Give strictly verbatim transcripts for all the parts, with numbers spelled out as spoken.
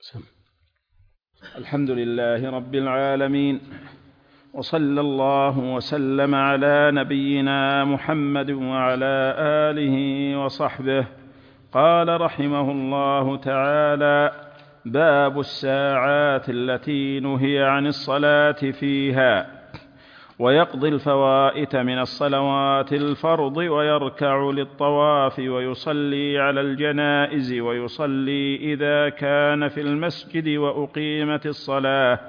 سم. الحمد لله رب العالمين، وصلى الله وسلم على نبينا محمد وعلى آله وصحبه. قال رحمه الله تعالى: باب الساعات التي نهي عن الصلاة فيها، ويقضي الفوائت من الصلوات الفرض، ويركع للطواف، ويصلي على الجنائز، ويصلي إذا كان في المسجد وأقيمت الصلاة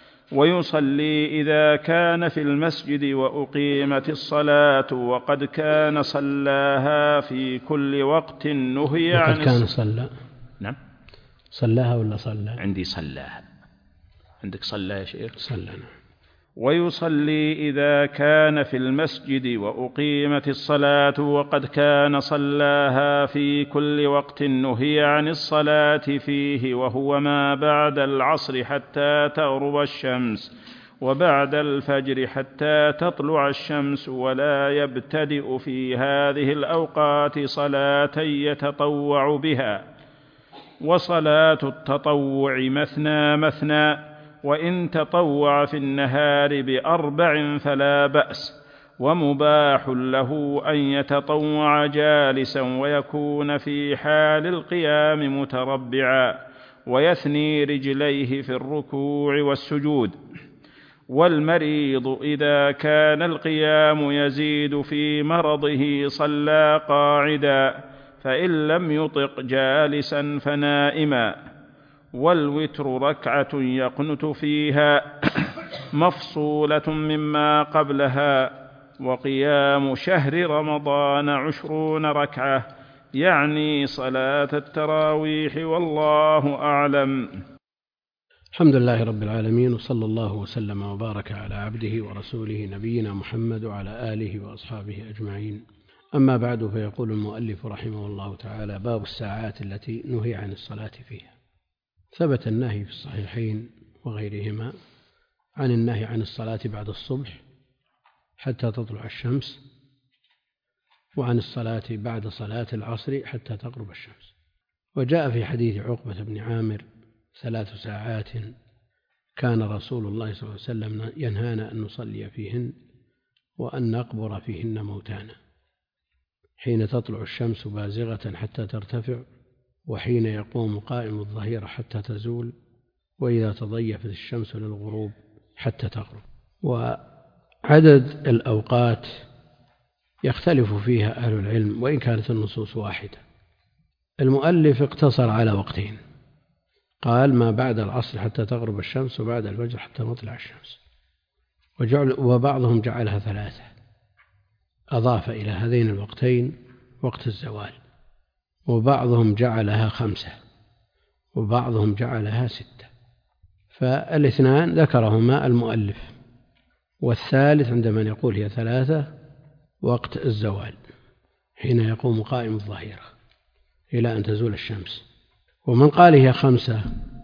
ويصلي إذا كان في المسجد وأقيمت الصلاة وقد كان صلاها في كل وقت نهي عن وقد كان صلى. نعم، صلاها ولا صلى؟ عندي صلاها. عندك صلى يا شيخ؟ صلى. ويصلي إذا كان في المسجد وأقيمت الصلاة وقد كان صلاها في كل وقت نهي عن الصلاة فيه، وهو ما بعد العصر حتى تغرب الشمس، وبعد الفجر حتى تطلع الشمس، ولا يبتدئ في هذه الأوقات صلاة يتطوع بها. وصلاة التطوع مثنى مثنى، وإن تطوع في النهار بأربع فلا بأس، ومباح له أن يتطوع جالسا ويكون في حال القيام متربعا، ويثني رجليه في الركوع والسجود. والمريض إذا كان القيام يزيد في مرضه صلى قاعدا، فإن لم يطق جالسا فنائما. والوتر ركعة يقنت فيها مفصولة مما قبلها. وقيام شهر رمضان عشرون ركعة، يعني صلاة التراويح، والله أعلم. الحمد لله رب العالمين، وصلى الله وسلم وبارك على عبده ورسوله نبينا محمد وعلى آله وأصحابه أجمعين. أما بعد، فيقول المؤلف رحمه الله تعالى: باب الساعات التي نهي عن الصلاة فيها. ثبت النهي في الصحيحين وغيرهما عن النهي عن الصلاة بعد الصبح حتى تطلع الشمس، وعن الصلاة بعد صلاة العصر حتى تغرب الشمس. وجاء في حديث عقبة بن عامر: ثلاث ساعات كان رسول الله صلى الله عليه وسلم ينهانا أن نصلي فيهن وأن نقبر فيهن موتانا، حين تطلع الشمس بازغة حتى ترتفع، وحين يقوم قائم الظهيرة حتى تزول، وإذا تضيفت الشمس للغروب حتى تغرب. وعدد الأوقات يختلف فيها أهل العلم، وإن كانت النصوص واحدة. المؤلف اقتصر على وقتين، قال: ما بعد العصر حتى تغرب الشمس، وبعد الفجر حتى مطلع الشمس. وجعل وبعضهم جعلها ثلاثة، أضاف إلى هذين الوقتين وقت الزوال. وبعضهم جعلها خمسة، وبعضهم جعلها ستة. فالاثنان ذكرهما المؤلف، والثالث عند من يقول هي ثلاثة وقت الزوال، حين يقوم قائم الظهيرة إلى أن تزول الشمس. ومن قال هي خمسة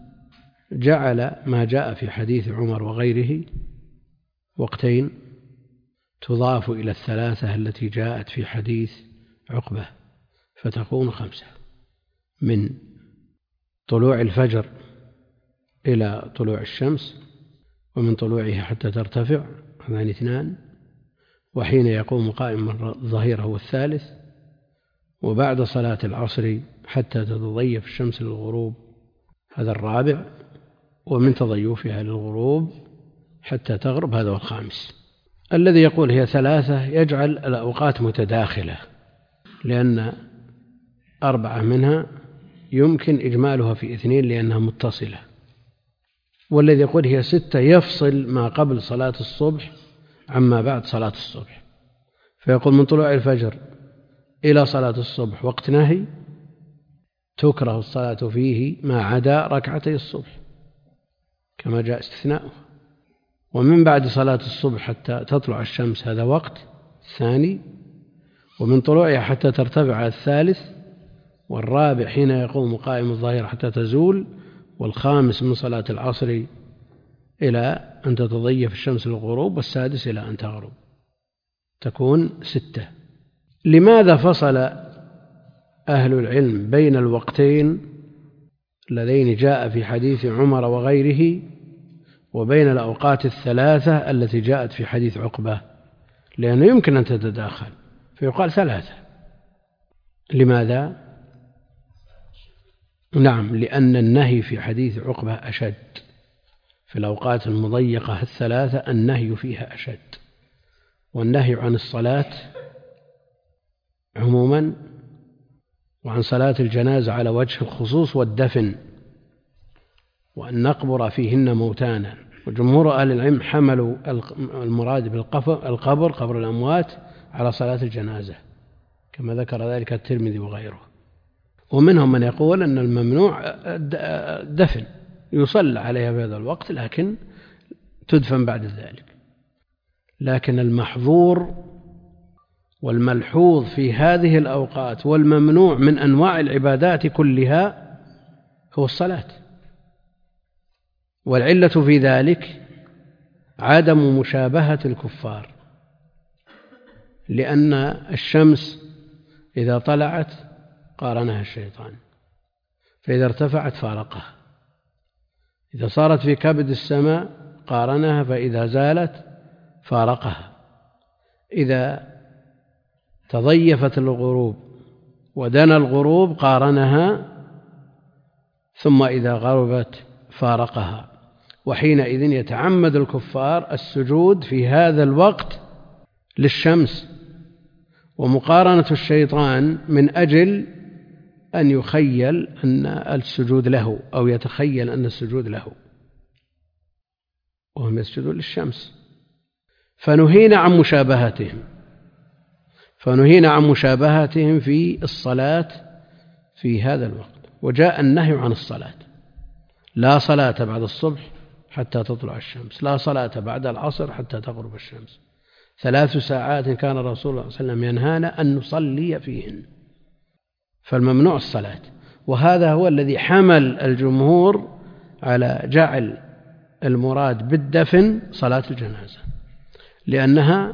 جعل ما جاء في حديث عمر وغيره وقتين تضاف إلى الثلاثة التي جاءت في حديث عقبة، فتكون خمسة: من طلوع الفجر إلى طلوع الشمس، ومن طلوعها حتى ترتفع، هذان اثنان، وحين يقوم قائم الظهيرة هو الثالث، وبعد صلاة العصر حتى تتضيف الشمس للغروب، هذا الرابع، ومن تضيفها للغروب حتى تغرب، هذا الخامس. الذي يقول هي ثلاثة يجعل الأوقات متداخلة، لأن أربعة منها يمكن إجمالها في اثنين لأنها متصلة. والذي يقول هي ستة يفصل ما قبل صلاة الصبح عما بعد صلاة الصبح، فيقول: من طلوع الفجر إلى صلاة الصبح وقت نهي، تكره الصلاة فيه ما عدا ركعتي الصبح كما جاء استثناؤه. ومن بعد صلاة الصبح حتى تطلع الشمس، هذا وقت ثاني. ومن طلوعها حتى ترتفع الثالث. والرابع حين يقوم قائم الظهيرة حتى تزول. والخامس من صلاة العصر إلى أن تتضيف الشمس للغروب. والسادس إلى أن تغرب، تكون ستة. لماذا فصل أهل العلم بين الوقتين اللذين جاء في حديث عمر وغيره وبين الأوقات الثلاثة التي جاءت في حديث عقبة، لأنه يمكن أن تتداخل فيقال ثلاثة. لماذا؟ نعم، لأن النهي في حديث عقبة أشد، في الأوقات المضيقة الثلاثة النهي فيها أشد، والنهي عن الصلاة عموما وعن صلاة الجنازة على وجه الخصوص والدفن وأن نقبر فيهن موتانا. وجمهور أهل العلم حملوا المراد بالقبر قبر الأموات على صلاة الجنازة كما ذكر ذلك الترمذي وغيره. ومنهم من يقول أن الممنوع الدفن، يصلى عليها في هذا الوقت لكن تدفن بعد ذلك. لكن المحظور والملحوظ في هذه الأوقات والممنوع من أنواع العبادات كلها هو الصلاة، والعلة في ذلك عدم مشابهة الكفار، لأن الشمس إذا طلعت قارنها الشيطان، فإذا ارتفعت فارقها، إذا صارت في كبد السماء قارنها، فإذا زالت فارقها، إذا تضيفت الغروب ودنا الغروب قارنها، ثم إذا غربت فارقها. وحينئذ يتعمد الكفار السجود في هذا الوقت للشمس ومقارنة الشيطان من أجل أن يخيل أن السجود له أو يتخيل أن السجود له، وهم يسجدون للشمس. فنهينا عن مشابهتهم فنهينا عن مشابهتهم في الصلاة في هذا الوقت. وجاء النهي عن الصلاة: لا صلاة بعد الصبح حتى تطلع الشمس، لا صلاة بعد العصر حتى تغرب الشمس، ثلاث ساعات كان الرسول صلى الله عليه وسلم ينهانا أن نصلي فيهن. فالممنوع الصلاة، وهذا هو الذي حمل الجمهور على جعل المراد بالدفن صلاة الجنازة، لأنها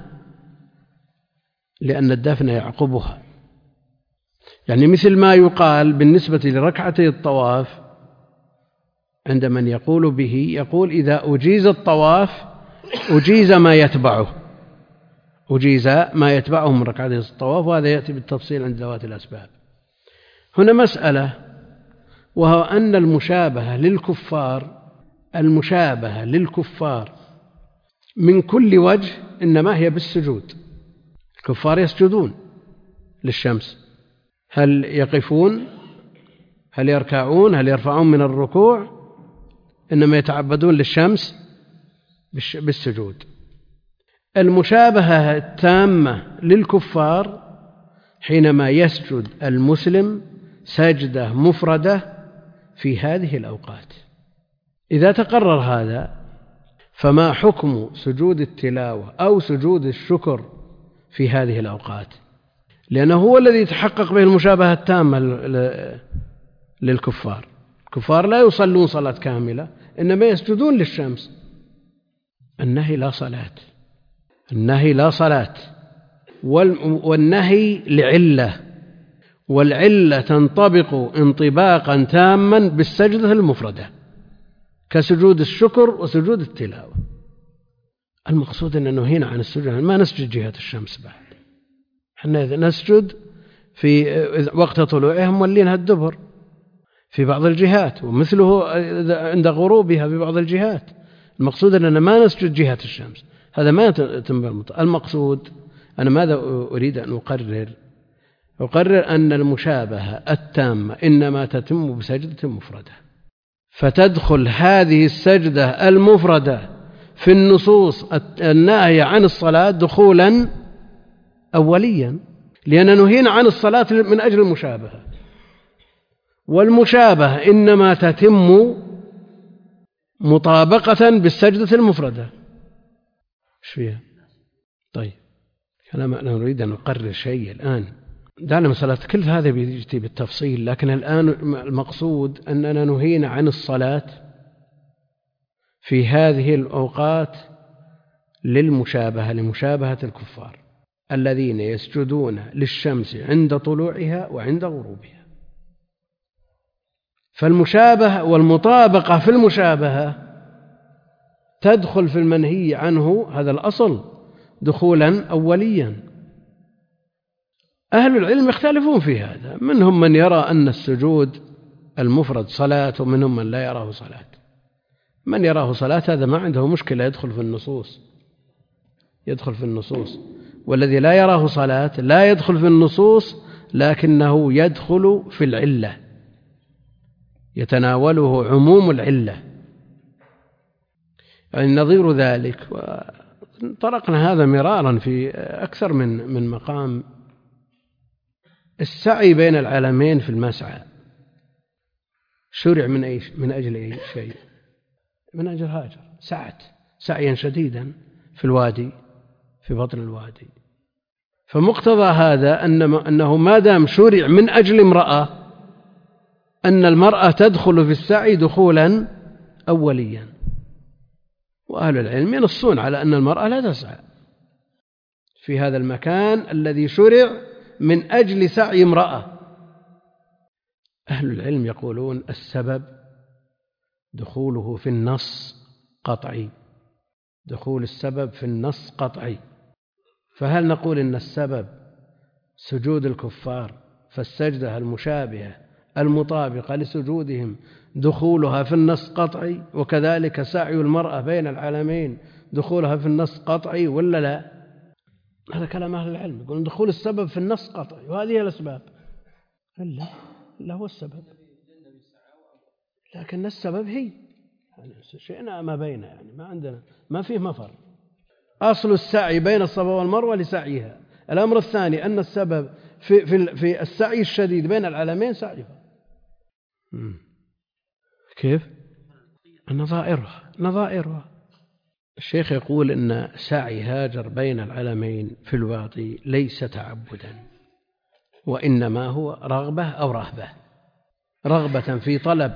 لأن الدفن يعقبها. يعني مثل ما يقال بالنسبة لركعتي الطواف عند من يقول به، يقول إذا أجيز الطواف أجيز ما يتبعه أجيز ما يتبعه من ركعتي الطواف، وهذا يأتي بالتفصيل عند ذوات الأسباب. هنا مسألة، وهو أن المشابهة للكفار المشابهة للكفار من كل وجه إنما هي بالسجود. الكفار يسجدون للشمس، هل يقفون؟ هل يركعون؟ هل يرفعون من الركوع؟ إنما يتعبدون للشمس بالسجود. المشابهة التامة للكفار حينما يسجد المسلم سجدة مفردة في هذه الأوقات. إذا تقرر هذا، فما حكم سجود التلاوة أو سجود الشكر في هذه الأوقات؟ لأنه هو الذي يتحقق به المشابهة التامة للكفار. الكفار لا يصلون صلاة كاملة، إنما يسجدون للشمس. النهي لا صلاة النهي لا صلاة والنهي لعلة، والعلة تنطبق انطباقا تاما بالسجدة المفردة كسجود الشكر وسجود التلاوة. المقصود أنه نهينا عن السجود، ما نسجد جهة الشمس بعد، احنا نسجد في وقت طلوعها مولينها الدبر في بعض الجهات، ومثله عند غروبها في بعض الجهات. المقصود أننا ما نسجد جهة الشمس، هذا ما يتم. المقصود أنا ماذا أريد أن أقرر؟ أقرر أن المشابهة التامة إنما تتم بسجدة مفردة، فتدخل هذه السجدة المفردة في النصوص الناهية عن الصلاة دخولا أوليا، لأن نهينا عن الصلاة من أجل المشابهة، والمشابهة إنما تتم مطابقة بالسجدة المفردة. ايش فيها؟ طيب، أنا نريد أن نقرر شيء الآن. دعنا مسألة كل هذا بيجي بالتفصيل، لكن الآن المقصود أننا نهينا عن الصلاة في هذه الأوقات للمشابهة لمشابهة الكفار الذين يسجدون للشمس عند طلوعها وعند غروبها. فالمشابهة والمطابقة في المشابهة تدخل في المنهي عنه هذا الأصل دخولا أوليا. أهل العلم يختلفون في هذا، منهم من يرى أن السجود المفرد صلاة ومنهم من لا يراه صلاة. من يراه صلاة هذا ما عنده مشكلة، يدخل في النصوص يدخل في النصوص والذي لا يراه صلاة لا يدخل في النصوص لكنه يدخل في العلة، يتناوله عموم العلة. يعني نظير ذلك، وطرقنا هذا مرارا في أكثر من من مقام، السعي بين العالمين في المسعى شرع من أي من أجل أي شيء؟ من أجل هاجر، سعت سعيا شديدا في الوادي، في بطن الوادي. فمقتضى هذا أنه ما دام شرع من أجل امرأة أن المرأة تدخل في السعي دخولا أوليا. وأهل العلم ينصون على أن المرأة لا تسعى في هذا المكان الذي شرع من أجل سعي امرأة. أهل العلم يقولون السبب دخوله في النص قطعي، دخول السبب في النص قطعي. فهل نقول إن السبب سجود الكفار فالسجدة المشابهة المطابقة لسجودهم دخولها في النص قطعي، وكذلك سعي المرأة بين العالمين دخولها في النص قطعي ولا لا؟ هذا كلام أهل العلم، يقولون دخول السبب في النص قطعي وهذه الأسباب. لا لا هو السبب، لكن السبب هي يعني شئنا ما بينه، يعني ما عندنا ما فيه مفر. أصل السعي بين الصفا والمروة لسعيها. الأمر الثاني أن السبب في, في, في السعي الشديد بين العالمين سعيها. كيف؟ نظائرها نظائرها الشيخ يقول إن سعي هاجر بين العالمين في الوادي ليس تعبدا، وإنما هو رغبة أو رهبة، رغبة في طلب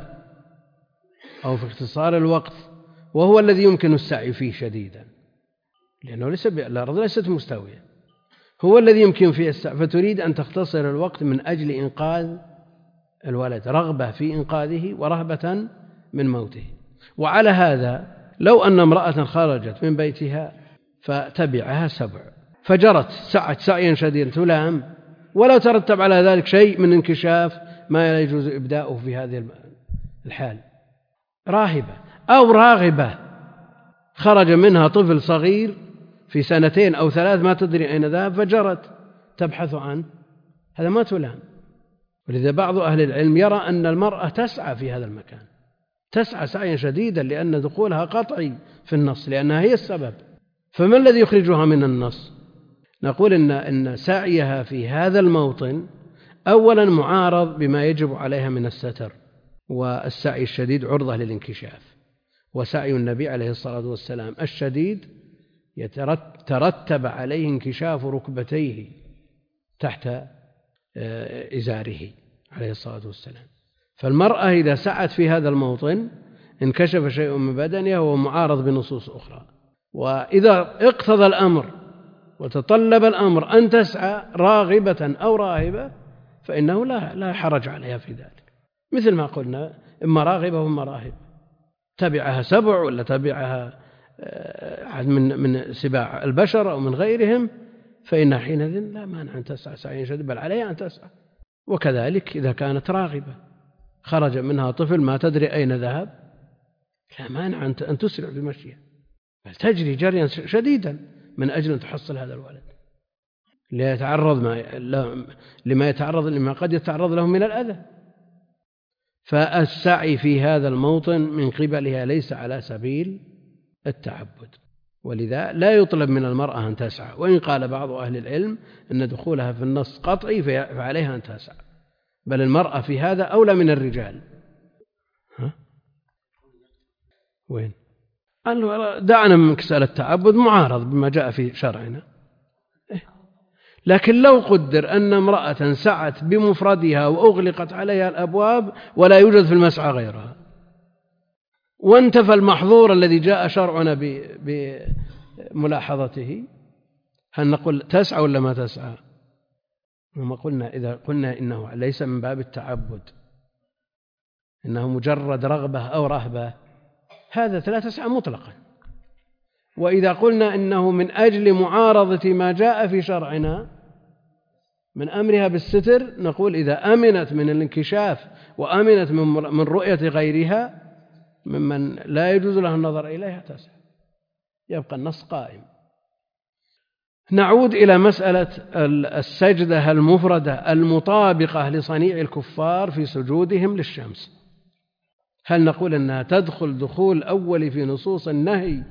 أو في اختصار الوقت، وهو الذي يمكن السعي فيه شديدا، لأنه ليس الأرض ليست مستوية، هو الذي يمكن فيه السعي، فتريد أن تختصر الوقت من أجل إنقاذ الولد، رغبة في إنقاذه ورهبة من موته. وعلى هذا لو أن امرأة خرجت من بيتها فتبعها سبع فجرت سعت سعيا شديدا تلام، ولا ترتب على ذلك شيء من انكشاف ما لا يجوز إبداؤه في هذه الحال، راهبة أو راغبة خرج منها طفل صغير في سنتين أو ثلاث ما تدري أين ذهب فجرت تبحث عنه، هذا ما تلام. ولذا بعض أهل العلم يرى أن المرأة تسعى في هذا المكان، تسعى سعيا شديدا لأن دخولها قطعي في النص لأنها هي السبب. فما الذي يخرجها من النص؟ نقول إن, إن سعيها في هذا الموطن أولا معارض بما يجب عليها من الستر، والسعي الشديد عرضة للانكشاف، وسعي النبي عليه الصلاة والسلام الشديد يترتب عليه انكشاف ركبتيه تحت إزاره عليه الصلاة والسلام. فالمرأة إذا سعت في هذا الموطن انكشف شيء من بدنها وهو معارض بنصوص أخرى. وإذا اقتضى الأمر وتطلب الأمر أن تسعى راغبة أو راهبة فإنه لا لا حرج عليها في ذلك، مثل ما قلنا إما راغبة وإما راهبة، تبعها سبع ولا تبعها من من سباع البشر أو من غيرهم، فإن حينئذ لا مانع أن تسعى سعيا شديدا، بل عليها أن تسعى. وكذلك إذا كانت راغبة خرج منها طفل ما تدري أين ذهب، لا مانع أن تسرع بمشيها، بل تجري جريا شديدا من أجل أن تحصل هذا الولد، ليتعرض ما لما يتعرض لما قد يتعرض له من الأذى. فالسعي في هذا الموطن من قبلها ليس على سبيل التعبد، ولذا لا يطلب من المرأة أن تسعى. وإن قال بعض أهل العلم أن دخولها في النص قطعي فعليها أن تسعى، بل المرأة في هذا أولى من الرجال. ها؟ وين؟ دعنا من مسألة التعبد معارض بما جاء في شرعنا، لكن لو قدر أن امرأة سعت بمفردها وأغلقت عليها الأبواب ولا يوجد في المسعى غيرها، وانتفى المحظور الذي جاء شرعنا بملاحظته، هل نقول تسعى ولا ما تسعى؟ وما قلنا إذا قلنا إنه ليس من باب التعبد إنه مجرد رغبة أو رهبة، هذا لا تسعى مطلقا. وإذا قلنا إنه من أجل معارضة ما جاء في شرعنا من أمرها بالستر، نقول إذا أمنت من الانكشاف وأمنت من رؤية غيرها ممن لا يجوز له النظر إليها تسعى، يبقى النص قائم. نعود إلى مسألة السجدة المفردة المطابقة لصنيع الكفار في سجودهم للشمس. هل نقول أنها تدخل دخول أول في نصوص النهي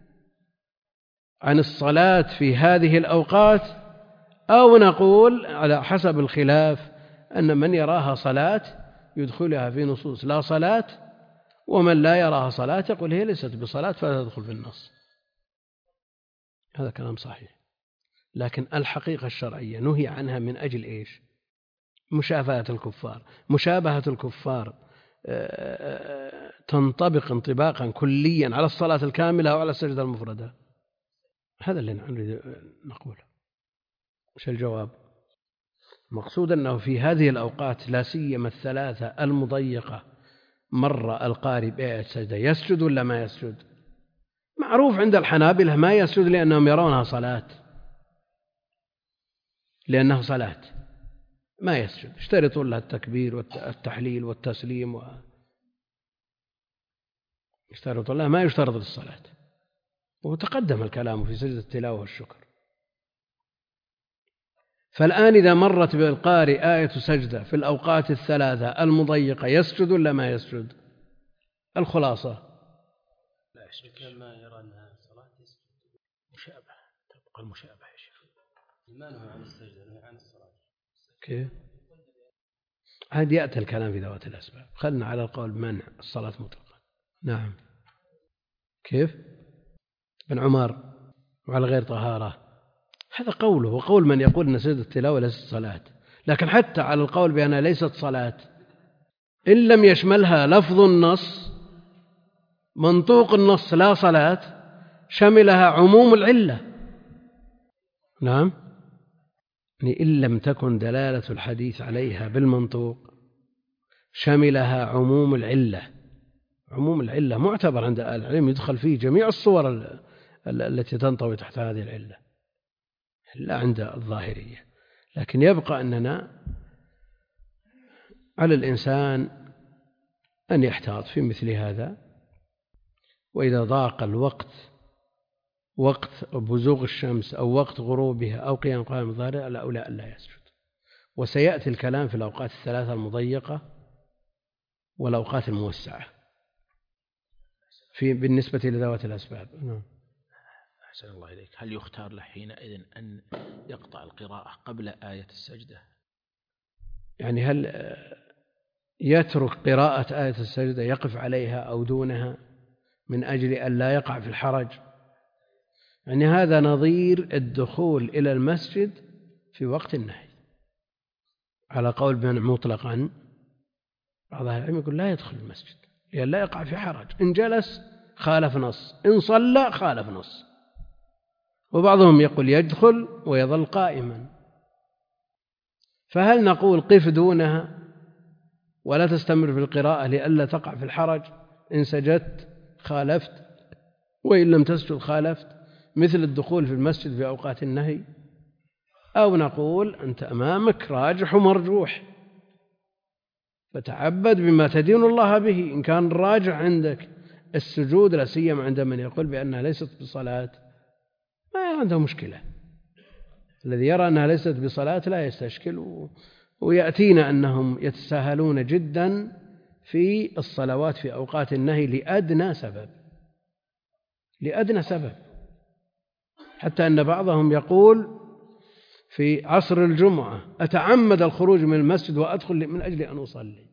عن الصلاة في هذه الأوقات، أو نقول على حسب الخلاف أن من يراها صلاة يدخلها في نصوص لا صلاة، ومن لا يراها صلاة يقول هي ليست بصلاة فلا تدخل في النص؟ هذا كلام صحيح، لكن الحقيقة الشرعية نهي عنها من أجل إيش؟ مشافهة الكفار. مشابهة الكفار تنطبق انطباقا كليا على الصلاة الكاملة أو على السجدة المفردة؟ هذا اللي نريد نقوله. وش الجواب؟ مقصود أنه في هذه الأوقات لا سيما الثلاثة المضيقة مر القارئ بآية السجدة يسجد ولا ما يسجد؟ معروف عند الحنابلة ما يسجد لأنهم يرونها صلاة، لأنه صلاة ما يسجد، اشترطوا لها التكبير والتحليل والتسليم و... اشترطوا لها ما يشترط للصلاة، وتقدم الكلام في سجدة التلاوة والشكر. فالآن إذا مرت بالقارئ آية سجدة في الأوقات الثلاثة المضيقة يسجد ولا ما يسجد؟ الخلاصة لا يسجد. ما يرى أنها صلاة يسجد. مشابهة، تبقى المشابهة يا شيخ. ما نهى عن السجدة، نهى عن الصلاة. كيف؟ هذا يأتي الكلام في ذوات الأسباب. خلنا على القول بمنع الصلاة مطلقا. نعم. كيف؟ بن عمر وعلى غير طهارة، هذا قوله وقول من يقول أن سجدة التلاوة ليست صلاة. لكن حتى على القول بأنها ليست صلاة إن لم يشملها لفظ النص، منطوق النص لا صلاة شملها عموم العلة. نعم، إن لم تكن دلالة الحديث عليها بالمنطوق شملها عموم العلة. عموم العلة معتبر عند أهل العلم، يدخل فيه جميع الصور التي تنطوي تحت هذه العلة، لا عند الظاهرية. لكن يبقى أننا على الإنسان أن يحتاط في مثل هذا، وإذا ضاق الوقت وقت بزوغ الشمس أو وقت غروبها أو قيام قائم الظهر الأولى ألا يسجد. وسيأتي الكلام في الأوقات الثلاثة المضيقة والأوقات الموسعة في بالنسبة لذوات الأسباب. نعم. أحسن الله إليك. هل يختار له حينئذ أن يقطع القراءة قبل آية السجدة؟ يعني هل يترك قراءة آية السجدة يقف عليها أو دونها من أجل أن لا يقع في الحرج؟ يعني هذا نظير الدخول إلى المسجد في وقت النهي على قول بمنع مطلقا. بعض أهل العلم يقول لا يدخل المسجد لأن لا يقع في حرج، إن جلس خالف نص، إن صلى خالف نص. وبعضهم يقول يدخل ويظل قائما. فهل نقول قف دونها ولا تستمر في القراءة لئلا تقع في الحرج؟ إن سجدت خالفت وإن لم تسجد خالفت، مثل الدخول في المسجد في أوقات النهي. أو نقول أنت أمامك راجح ومرجوح فتعبد بما تدين الله به. إن كان الراجح عندك السجود، لا سيما عند من يقول بأنها ليست بصلاة، ما عنده مشكلة. الذي يرى أنها ليست بصلاة لا يستشكل. و... ويأتينا أنهم يتساهلون جدا في الصلوات في أوقات النهي لأدنى سبب، لأدنى سبب، حتى أن بعضهم يقول في عصر الجمعة أتعمد الخروج من المسجد وأدخل من أجل أن أصلي،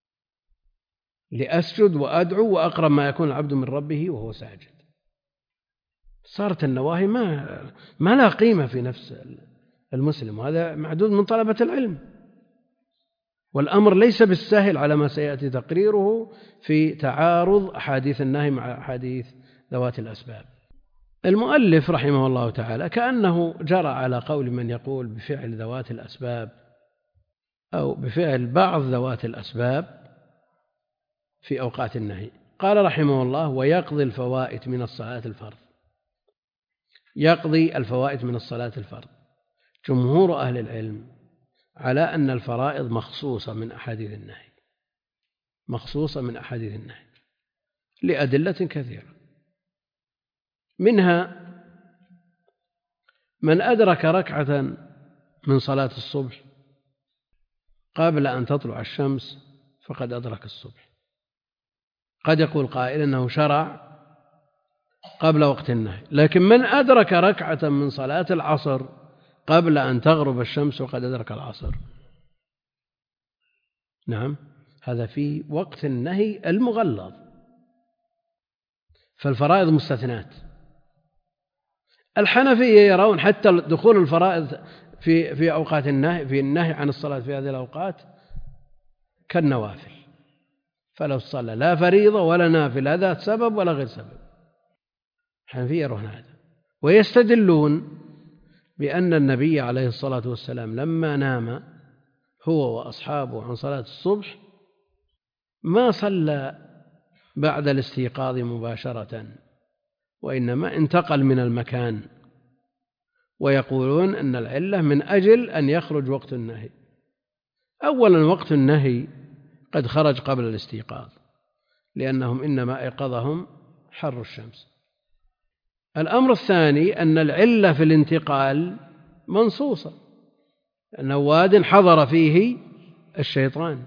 لأسجد وأدعو وأقرب ما يكون العبد من ربه وهو ساجد. صارت النواهي ما ما لا قيمة في نفس المسلم، وهذا معدود من طلبة العلم. والأمر ليس بالسهل على ما سيأتي تقريره في تعارض أحاديث النهي مع أحاديث ذوات الأسباب. المؤلف رحمه الله تعالى كأنه جرى على قول من يقول بفعل ذوات الأسباب أو بفعل بعض ذوات الأسباب في أوقات النهي. قال رحمه الله: ويقضي الفوائت من الصلاة الفرض. يقضي الفوائت من الصلاة الفرض. جمهور أهل العلم على أن الفرائض مخصوصة من أحاديث النهي، مخصوصة من أحاديث النهي لأدلة كثيرة، منها من أدرك ركعة من صلاة الصبح قبل أن تطلع الشمس فقد أدرك الصبح. قد يقول قائل أنه شرع قبل وقت النهي، لكن من أدرك ركعة من صلاة العصر قبل أن تغرب الشمس وقد أدرك العصر، نعم، هذا في وقت النهي المغلظ. فالفرائض مستثنات. الحنفية يرون حتى دخول الفرائض في في أوقات النهي، في النهي عن الصلاة في هذه الأوقات كالنوافل، فلو صلى لا فريضة ولا نافل هذا سبب ولا غير سبب. الحنفية يرون هذا، ويستدلون بأن النبي عليه الصلاة والسلام لما نام هو وأصحابه عن صلاة الصبح ما صلى بعد الاستيقاظ مباشرة، وإنما انتقل من المكان، ويقولون أن العلة من أجل أن يخرج وقت النهي. أولا وقت النهي قد خرج قبل الاستيقاظ، لأنهم إنما أيقظهم حر الشمس. الأمر الثاني أن العلة في الانتقال منصوصة، أنه واد حضر فيه الشيطان.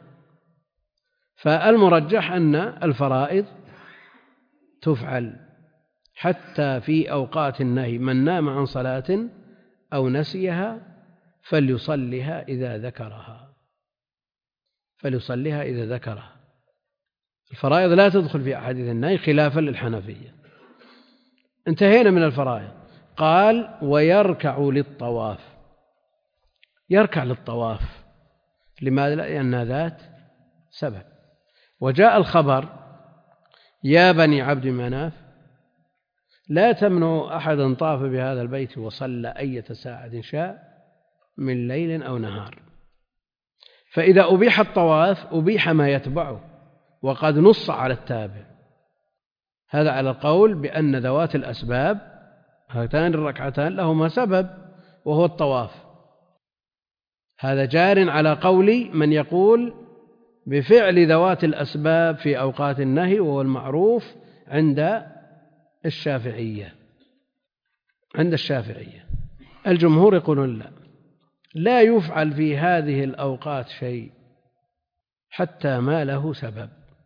فالمرجح أن الفرائض تفعل حتى في أوقات النهي. من نام عن صلاة أو نسيها فليصلها إذا ذكرها، فليصلها إذا ذكرها. الفرائض لا تدخل في أحاديث النهي خلافا للحنفية. انتهينا من الفرائض. قال: ويركع للطواف. يركع للطواف لماذا؟ لأن ذات سبب. وجاء الخبر: يا بني عبد مناف لا تمنعوا أحدا طاف بهذا البيت وصلى أية ساعة شاء من ليل أو نهار. فإذا أبيح الطواف أبيح ما يتبعه، وقد نص على التابع. هذا على القول بأن ذوات الأسباب هاتان الركعتان لهما سبب وهو الطواف. هذا جار على قول من يقول بفعل ذوات الأسباب في أوقات النهي، وهو المعروف عند الشافعية. عند الشافعية الجمهور يقولون لا، لا يفعل في هذه الأوقات شيء حتى ما له سبب.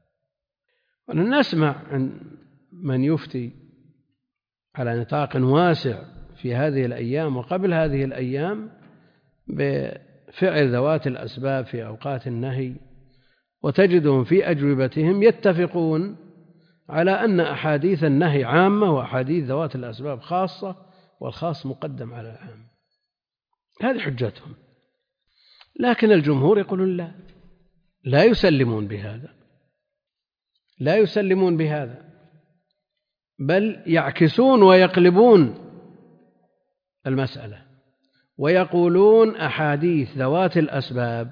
ونسمع عن من يفتي على نطاق واسع في هذه الأيام وقبل هذه الأيام بفعل ذوات الأسباب في أوقات النهي، وتجدهم في أجوبتهم يتفقون على أن أحاديث النهي عامة وأحاديث ذوات الأسباب خاصة، والخاص مقدم على العام. هذه حجتهم. لكن الجمهور يقولون لا، لا يسلمون بهذا، لا يسلمون بهذا، بل يعكسون ويقلبون المسألة ويقولون أحاديث ذوات الأسباب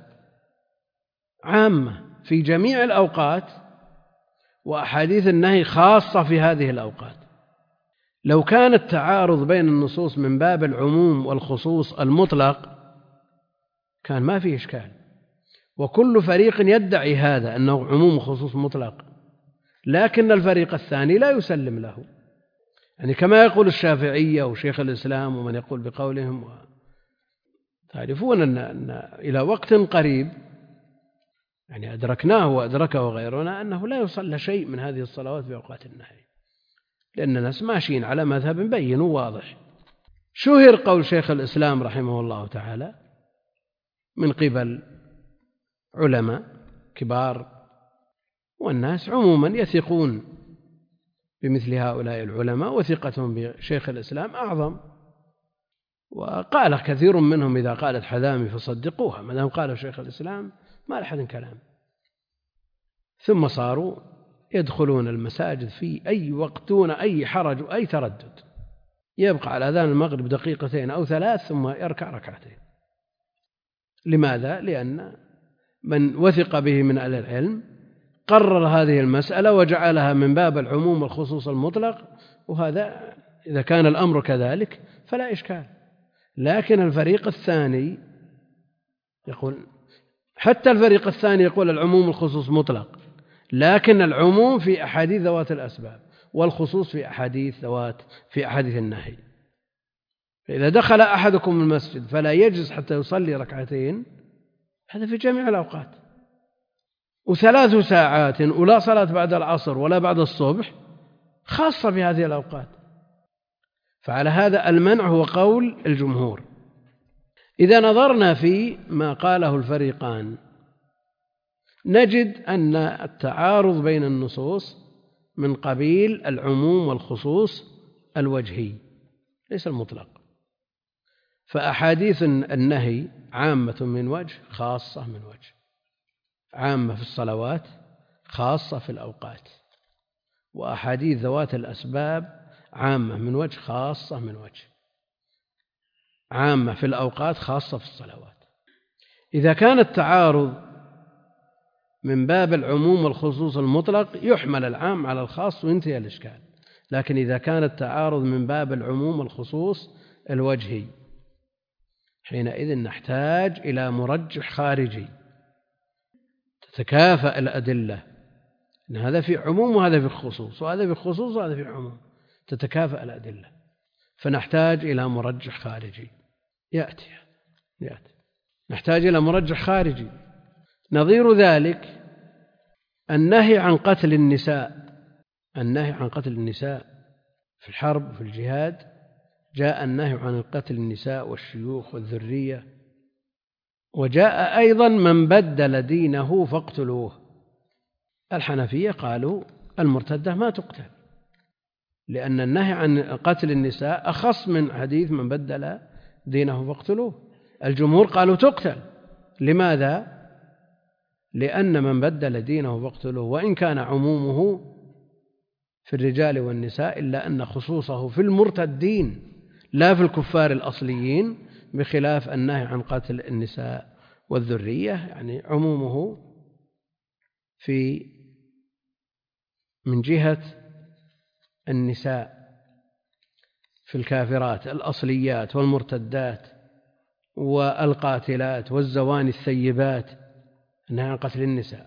عامة في جميع الأوقات، وأحاديث النهي خاصة في هذه الأوقات. لو كان التعارض بين النصوص من باب العموم والخصوص المطلق كان ما فيه إشكال، وكل فريق يدعي هذا أنه عموم وخصوص مطلق، لكن الفريق الثاني لا يسلم له، يعني كما يقول الشافعية وشيخ الإسلام ومن يقول بقولهم. تعرفون أن, أن إلى وقت قريب يعني أدركناه وأدركه غيرنا أنه لا يصلى شيء من هذه الصلوات في أوقات النهي، لأن الناس ماشيين على مذهب بين وواضح. شهر قول شيخ الإسلام رحمه الله تعالى من قبل علماء كبار، والناس عموما يثقون بمثل هؤلاء العلماء، وثقتهم بشيخ الإسلام أعظم. وقال كثير منهم إذا قالت حذامي فصدقوها، ما دام قال شيخ الإسلام ما لحد كلام. ثم صاروا يدخلون المساجد في أي وقت دون أي حرج وأي تردد، يبقى على أذان المغرب دقيقتين أو ثلاث ثم يركع ركعتين. لماذا؟ لأن من وثق به من أهل العلم قرر هذه المسألة وجعلها من باب العموم والخصوص المطلق، وهذا إذا كان الأمر كذلك فلا إشكال. لكن الفريق الثاني يقول، حتى الفريق الثاني يقول العموم والخصوص مطلق، لكن العموم في أحاديث ذوات الأسباب والخصوص في أحاديث ذوات في أحاديث النهي. فإذا دخل أحدكم المسجد فلا يجلس حتى يصلي ركعتين، هذا في جميع الأوقات. وثلاث ساعات ولا صلاة بعد العصر ولا بعد الصبح خاصة بهذه الأوقات. فعلى هذا المنع هو قول الجمهور. إذا نظرنا في ما قاله الفريقان نجد أن التعارض بين النصوص من قبيل العموم والخصوص الوجهي ليس المطلق. فأحاديث النهي عامة من وجه خاصة من وجه، عامة في الصلوات خاصة في الأوقات، وأحاديث ذوات الأسباب عامة من وجه خاصة من وجه، عامة في الأوقات خاصة في الصلوات. إذا كان التعارض من باب العموم والخصوص المطلق يحمل العام على الخاص وينتهي الإشكال. لكن إذا كان التعارض من باب العموم والخصوص الوجهي حينئذ نحتاج إلى مرجح خارجي تتكافأ الأدلة، إن هذا في عموم وهذا في خصوص وهذا في خصوص وهذا في عموم، تتكافأ الأدلة، فنحتاج إلى مرجح خارجي. يأتي يأتي نحتاج إلى مرجح خارجي. نظير ذلك النهي عن قتل النساء. النهي عن قتل النساء في الحرب وفي الجهاد جاء النهي عن قتل النساء والشيوخ والذرية، وجاء أيضا من بدل دينه فاقتلوه. الحنفية قالوا المرتدة ما تقتل، لأن النهي عن قتل النساء أخص من حديث من بدل دينه فاقتلوه. الجمهور قالوا تقتل. لماذا؟ لأن من بدل دينه فاقتلوه وإن كان عمومه في الرجال والنساء إلا أن خصوصه في المرتدين لا في الكفار الأصليين، بخلاف النهي عن قتل النساء والذرية يعني عمومه في من جهة النساء في الكافرات الأصليات والمرتدات والقاتلات والزواني الثيبات، النهي عن قتل النساء.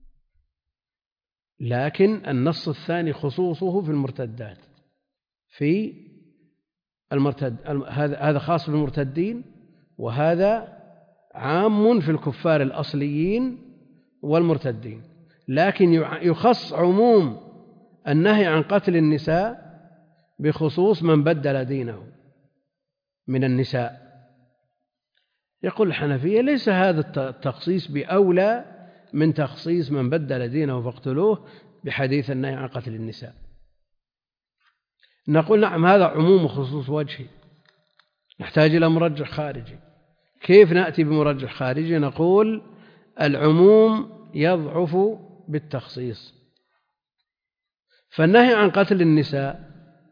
لكن النص الثاني خصوصه في المرتدات، في المرتد هذا خاص بالمرتدين، وهذا عام في الكفار الأصليين والمرتدين. لكن يخص عموم النهي عن قتل النساء بخصوص من بدل دينه من النساء. يقول الحنفية ليس هذا التخصيص بأولى من تخصيص من بدل دينه فاقتلوه بحديث النهي عن قتل النساء. نقول نعم هذا عموم وخصوص وجهي، نحتاج إلى مرجح خارجي. كيف نأتي بمرجح خارجي؟ نقول العموم يضعف بالتخصيص. فالنهي عن قتل النساء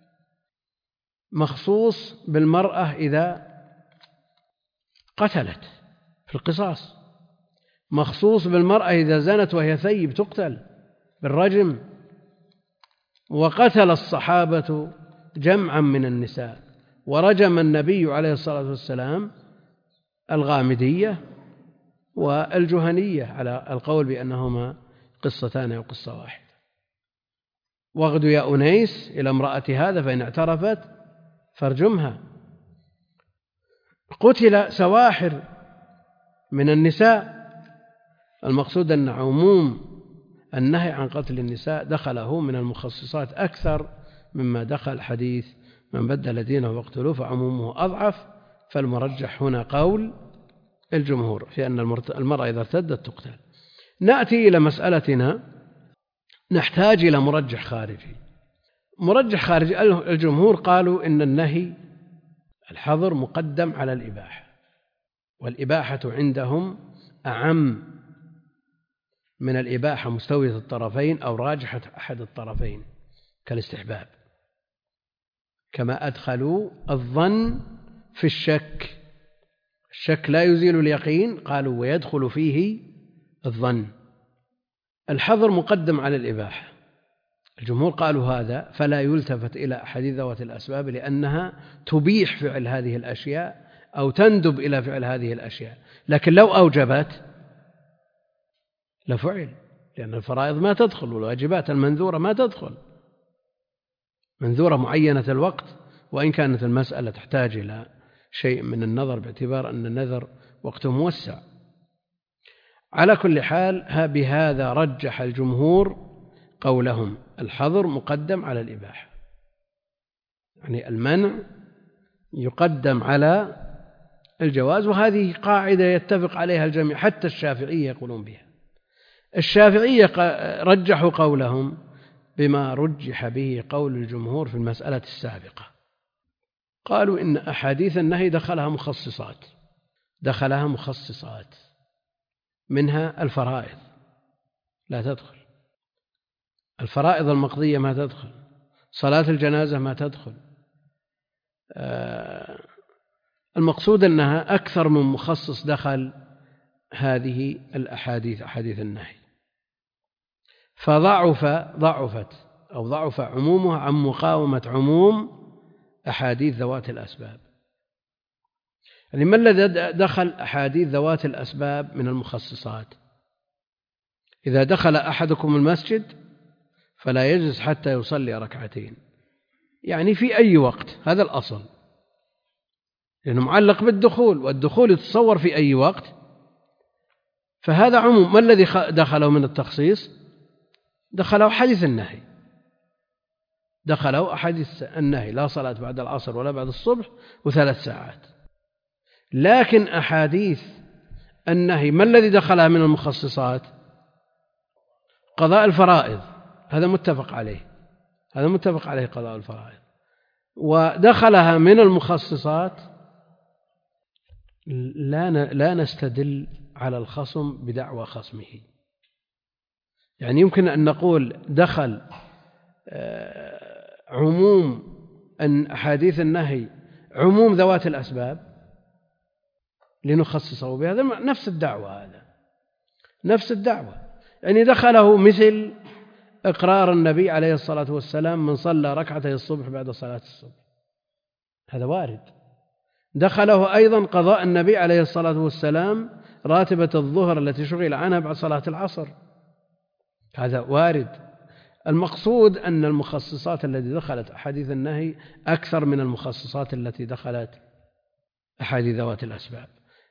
مخصوص بالمرأة إذا قتلت في القصاص، مخصوص بالمرأة إذا زنت وهي ثيب تقتل بالرجم. وقتل الصحابة جمعا من النساء، ورجم النبي عليه الصلاة والسلام الغامدية والجهنية على القول بأنهما قصتان أو قصة واحدة. واغد يا أنيس إلى امرأة هذا فإن اعترفت فارجمها. قتل سواحر من النساء. المقصود أن عموم النهي عن قتل النساء دخله من المخصصات أكثر مما دخل حديث من بدل دينه واقتلوه، فعمومه أضعف. فالمرجح هنا قول الجمهور في أن المرأة إذا ارتدت تقتل. نأتي إلى مسألتنا، نحتاج إلى مرجح خارجي. مرجح خارجي الجمهور قالوا إن النهي الحظر مقدم على الإباحة، والإباحة عندهم أعم من الإباحة مستوية الطرفين أو راجحة أحد الطرفين كالاستحباب، كما أدخلوا الظن في الشك. الشك لا يزيل اليقين، قالوا ويدخل فيه الظن. الحظر مقدم على الإباحة. الجمهور قالوا هذا فلا يلتفت إلى أحاديث ذوات الأسباب لأنها تبيح فعل هذه الأشياء أو تندب إلى فعل هذه الأشياء، لكن لو أوجبت لفعل، لأن الفرائض ما تدخل والواجبات المنذورة ما تدخل، منذورة معينة الوقت، وإن كانت المسألة تحتاج إلى شيء من النظر باعتبار أن النذر وقته موسع. على كل حال بهذا رجح الجمهور قولهم الحظر مقدم على الإباحة، يعني المنع يقدم على الجواز، وهذه قاعدة يتفق عليها الجميع حتى الشافعية يقولون بها. الشافعية رجحوا قولهم بما رجح به قول الجمهور في المسألة السابقة، قالوا إن أحاديث النهي دخلها مخصصات دخلها مخصصات منها الفرائض لا تدخل، الفرائض المقضية ما تدخل، صلاة الجنازة ما تدخل. آه المقصود أنها أكثر من مخصص دخل هذه الأحاديث أحاديث النهي، فضعف ضعفت أو ضعف عمومها عن مقاومة عموم أحاديث ذوات الأسباب. يعني ما الذي دخل أحاديث ذوات الأسباب من المخصصات؟ إذا دخل أحدكم المسجد فلا يجلس حتى يصلي ركعتين، يعني في أي وقت، هذا الأصل، لأنه معلق بالدخول، والدخول يتصور في أي وقت، فهذا عموم. ما الذي دخله من التخصيص؟ دخله حديث النهي، دخله أحاديث النهي، لا صلاة بعد العصر ولا بعد الصبح وثلاث ساعات. لكن أحاديث النهي ما الذي دخلها من المخصصات؟ قضاء الفرائض، هذا متفق عليه، هذا متفق عليه قضاء الفرائض. ودخلها من المخصصات لا لا نستدل على الخصم بدعوى خصمه، يعني يمكن أن نقول دخل عموم أن أحاديث النهي عموم ذوات الأسباب لنخصصه بهذا، نفس الدعوة، هذا نفس الدعوة. يعني دخله مثل إقرار النبي عليه الصلاة والسلام من صلى ركعتي الصبح بعد صلاة الصبح، هذا وارد. دخله أيضا قضاء النبي عليه الصلاة والسلام راتبة الظهر التي شغل عنها بعد صلاة العصر، هذا وارد. المقصود أن المخصصات التي دخلت أحاديث النهي أكثر من المخصصات التي دخلت أحاديث ذوات الأسباب،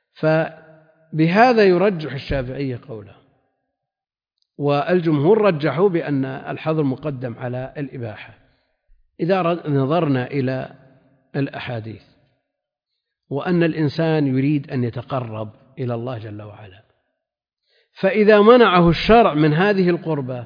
فبهذا يرجح الشافعية قوله، والجمهور رجحوا بأن الحظر مقدم على الإباحة. إذا نظرنا إلى الأحاديث وأن الإنسان يريد أن يتقرب إلى الله جل وعلا، فإذا منعه الشرع من هذه القربة،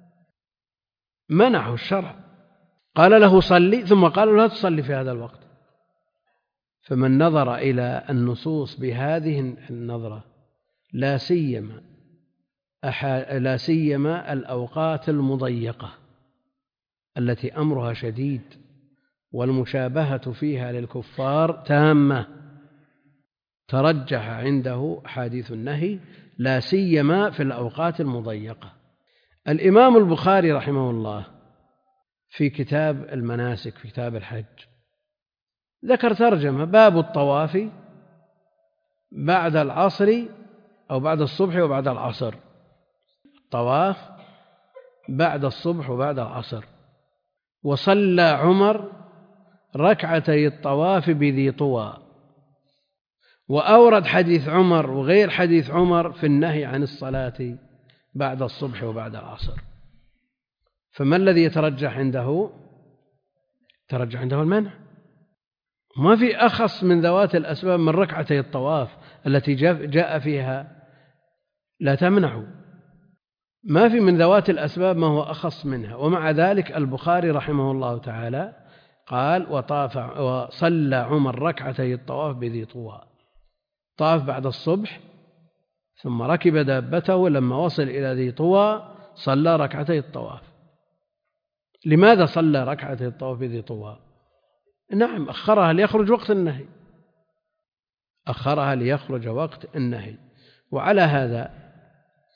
منعه الشرع، قال له صلي ثم قال له لا تصلي في هذا الوقت، فمن نظر إلى النصوص بهذه النظرة لا سيما لا سيما الأوقات المضيقة التي أمرها شديد والمشابهة فيها للكفار تامة، ترجح عنده حديث النهي لا سيما في الأوقات المضيقة. الإمام البخاري رحمه الله في كتاب المناسك في كتاب الحج ذكر ترجمة باب الطواف بعد العصر أو بعد الصبح وبعد العصر، الطواف بعد الصبح وبعد العصر. وصلى عمر ركعتي الطواف بذي طوى، وأورد حديث عمر وغير حديث عمر في النهي عن الصلاة بعد الصبح وبعد العصر. فما الذي يترجح عنده؟ يترجح عنده المنع، ما في أخص من ذوات الأسباب من ركعتي الطواف التي جاء فيها لا تمنع، ما في من ذوات الأسباب ما هو أخص منها. ومع ذلك البخاري رحمه الله تعالى قال وطاف وصلى عمر ركعتي الطواف بذي طوى، طاف بعد الصبح ثم ركب دابته، لما وصل إلى ذي طوى صلى ركعتي الطواف. لماذا صلى ركعتي الطواف بذي طوى؟ نعم أخرها ليخرج وقت النهي، أخرها ليخرج وقت النهي. وعلى هذا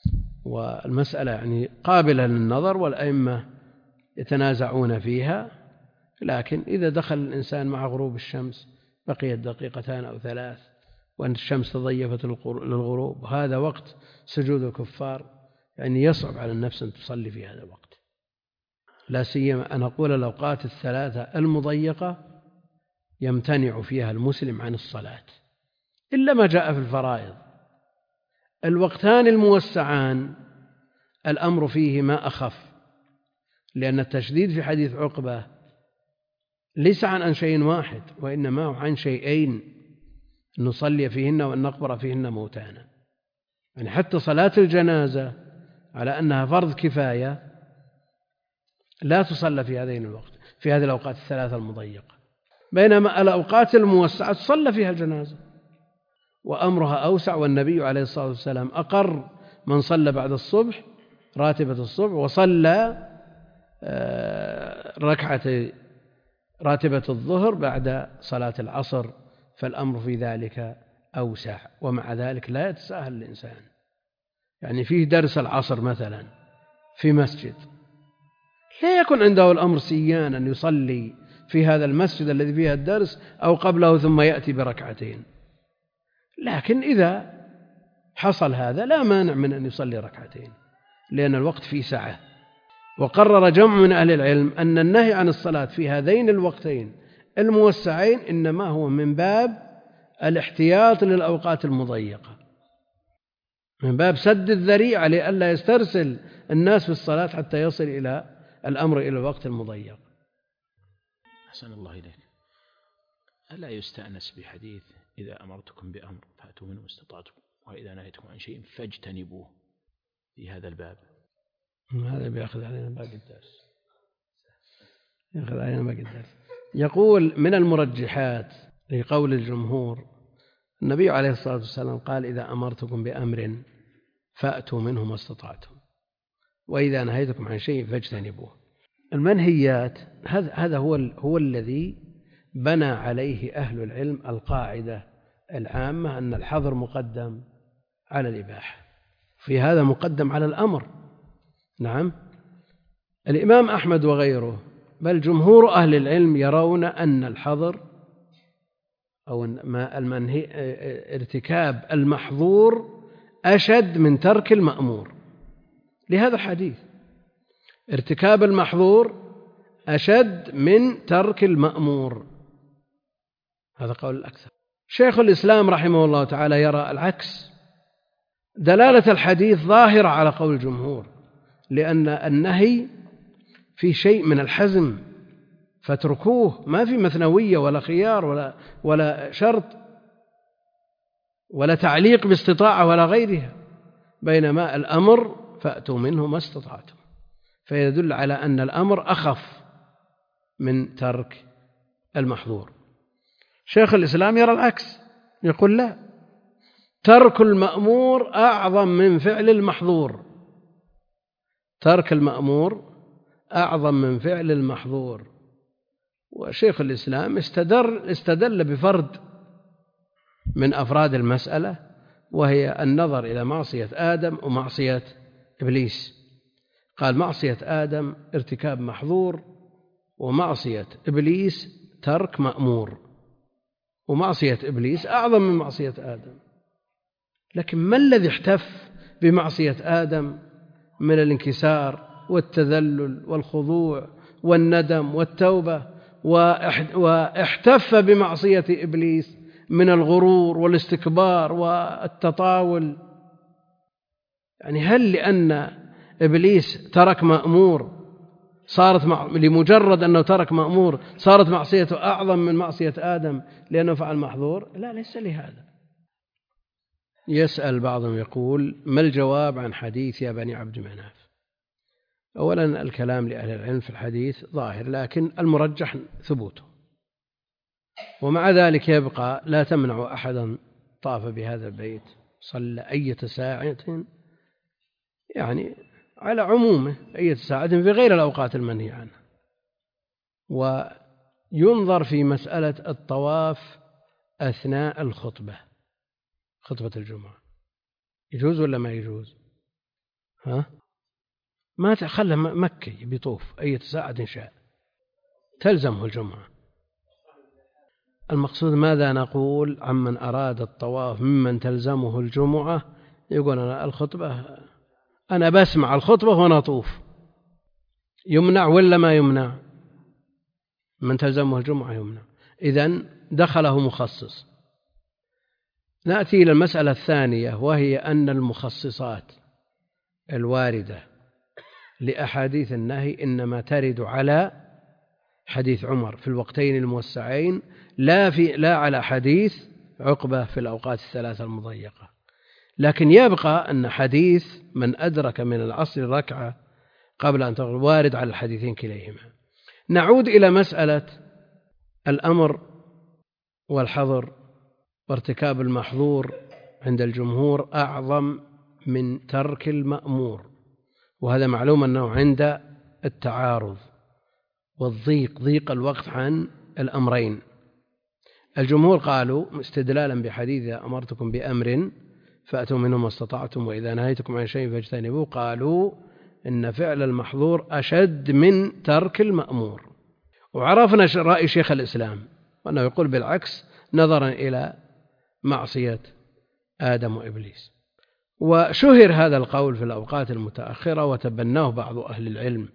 والمسألة يعني قابلة للنظر والأئمة يتنازعون فيها، لكن إذا دخل الإنسان مع غروب الشمس بقيت دقيقتان أو ثلاث وأن الشمس تضيفت للغروب، هذا وقت سجود الكفار، يعني يصعب على النفس أن تصلي في هذا الوقت، لا سيما أن أقول الأوقات الثلاثة المضيقة يمتنع فيها المسلم عن الصلاة إلا ما جاء في الفرائض. الوقتان الموسعان الأمر فيهما أخف، لأن التشديد في حديث عقبة ليس عن شيء واحد، وإنما عن شيئين نصلي فيهن وأن نقبر فيهن موتانا. يعني حتى صلاة الجنازة على أنها فرض كفاية لا تصلى في هذين الوقت في هذه الأوقات الثلاثة المضيقة، بينما الأوقات الموسعة تصلى فيها الجنازة وأمرها أوسع. والنبي عليه الصلاة والسلام أقر من صلى بعد الصبح راتبة الصبح وصلى ركعة راتبة الظهر بعد صلاة العصر، فالأمر في ذلك أوسع. ومع ذلك لا يتساهل الإنسان، يعني فيه درس العصر مثلا في مسجد، لا يكون عنده الأمر سيان أن يصلي في هذا المسجد الذي فيه الدرس أو قبله ثم يأتي بركعتين، لكن إذا حصل هذا لا مانع من أن يصلي ركعتين لأن الوقت فيه سعة. وقرر جمع من أهل العلم أن النهي عن الصلاة في هذين الوقتين الموسعين إنما هو من باب الاحتياط للأوقات المضيقة، من باب سد الذريعة لئلا يسترسل الناس في الصلاة حتى يصل إلى الأمر إلى الوقت المضيق. أحسن الله إليك. ألا يستأنس بحديث إذا أمرتكم بأمر فأتوا منه ما استطعتم وإذا نهيتكم عن شيء فاجتنبوه في هذا الباب؟ هذا بيأخذ علينا باقي الدرس، يأخذ علينا باقي الدرس. يقول من المرجحات لقول الجمهور النبي عليه الصلاة والسلام قال إذا أمرتكم بأمر فأتوا منه ما استطعتم وإذا نهيتكم عن شيء فاجتنبوه. المنهيات هذا هذا هو هو الذي بنى عليه أهل العلم القاعدة العامة أن الحظر مقدم على الإباحة، في هذا مقدم على الأمر. نعم، الإمام أحمد وغيره بل جمهور أهل العلم يرون أن الحظر أو ما المنهي ارتكاب المحظور أشد من ترك المأمور، لهذا الحديث ارتكاب المحظور أشد من ترك المأمور، هذا قول الأكثر. شيخ الإسلام رحمه الله تعالى يرى العكس، دلالة الحديث ظاهرة على قول الجمهور، لأن النهي في شيء من الحزم فاتركوه، ما في مثنوية ولا خيار ولا ولا شرط ولا تعليق باستطاعة ولا غيرها، بينما الأمر فأتوا منه ما استطعتم، فيدل على أن الأمر أخف من ترك المحظور. شيخ الإسلام يرى العكس، يقول لا، ترك المأمور أعظم من فعل المحظور، ترك المأمور أعظم من فعل المحظور. وشيخ الإسلام استدل, استدل بفرد من أفراد المسألة، وهي النظر إلى معصية آدم ومعصية إبليس. قال معصية آدم ارتكاب محظور، ومعصية إبليس ترك مأمور، ومعصية إبليس أعظم من معصية آدم. لكن ما الذي احتف بمعصية آدم من الانكسار والتذلل والخضوع والندم والتوبة، واحتف بمعصية إبليس من الغرور والاستكبار والتطاول؟ يعني هل لأن إبليس ترك مأمور صارت مع... لمجرد أنه ترك مأمور صارت معصيته أعظم من معصية آدم لأنه فعل محظور؟ لا، ليس لهذا. يسأل بعضهم يقول ما الجواب عن حديث يا بني عبد مناف؟ أولا الكلام لأهل العلم في الحديث ظاهر، لكن المرجح ثبوته، ومع ذلك يبقى لا تمنع أحدا طاف بهذا البيت صلى أية ساعة، يعني على عمومه أية ساعة في غير الأوقات المنهي عنها. وينظر في مسألة الطواف أثناء الخطبة، خطبة الجمعة، يجوز ولا ما يجوز؟ ها ما خله مكي بيطوف أي ساعة شاء تلزمه الجمعة. المقصود ماذا نقول عمن أراد الطواف ممن تلزمه الجمعة؟ يقول أنا الخطبة أنا بسمع الخطبة وأنا أطوف، يمنع ولا ما يمنع؟ من تلزمه الجمعة يمنع. إذن دخله مخصص. نأتي إلى المسألة الثانية، وهي أن المخصصات الواردة لأحاديث النهي إنما ترد على حديث عمر في الوقتين الموسعين، لا في لا على حديث عقبة في الأوقات الثلاثة المضيقة. لكن يبقى أن حديث من أدرك من العصر ركعة قبل أن تغرب وارد على الحديثين كليهما. نعود إلى مسألة الأمر والحظر وارتكاب المحظور. عند الجمهور أعظم من ترك المأمور، وهذا معلوم أنه عند التعارض والضيق ضيق الوقت عن الأمرين. الجمهور قالوا استدلالا بحديث إذا أمرتكم بأمر فأتوا منه ما استطعتم وإذا نهيتكم عن شيء فاجتنبوه، قالوا إن فعل المحظور أشد من ترك المأمور. وعرفنا رأي شيخ الإسلام وأنه يقول بالعكس نظرا إلى معصية آدم وإبليس. وشهر هذا القول في الأوقات المتأخرة وتبناه بعض أهل العلم.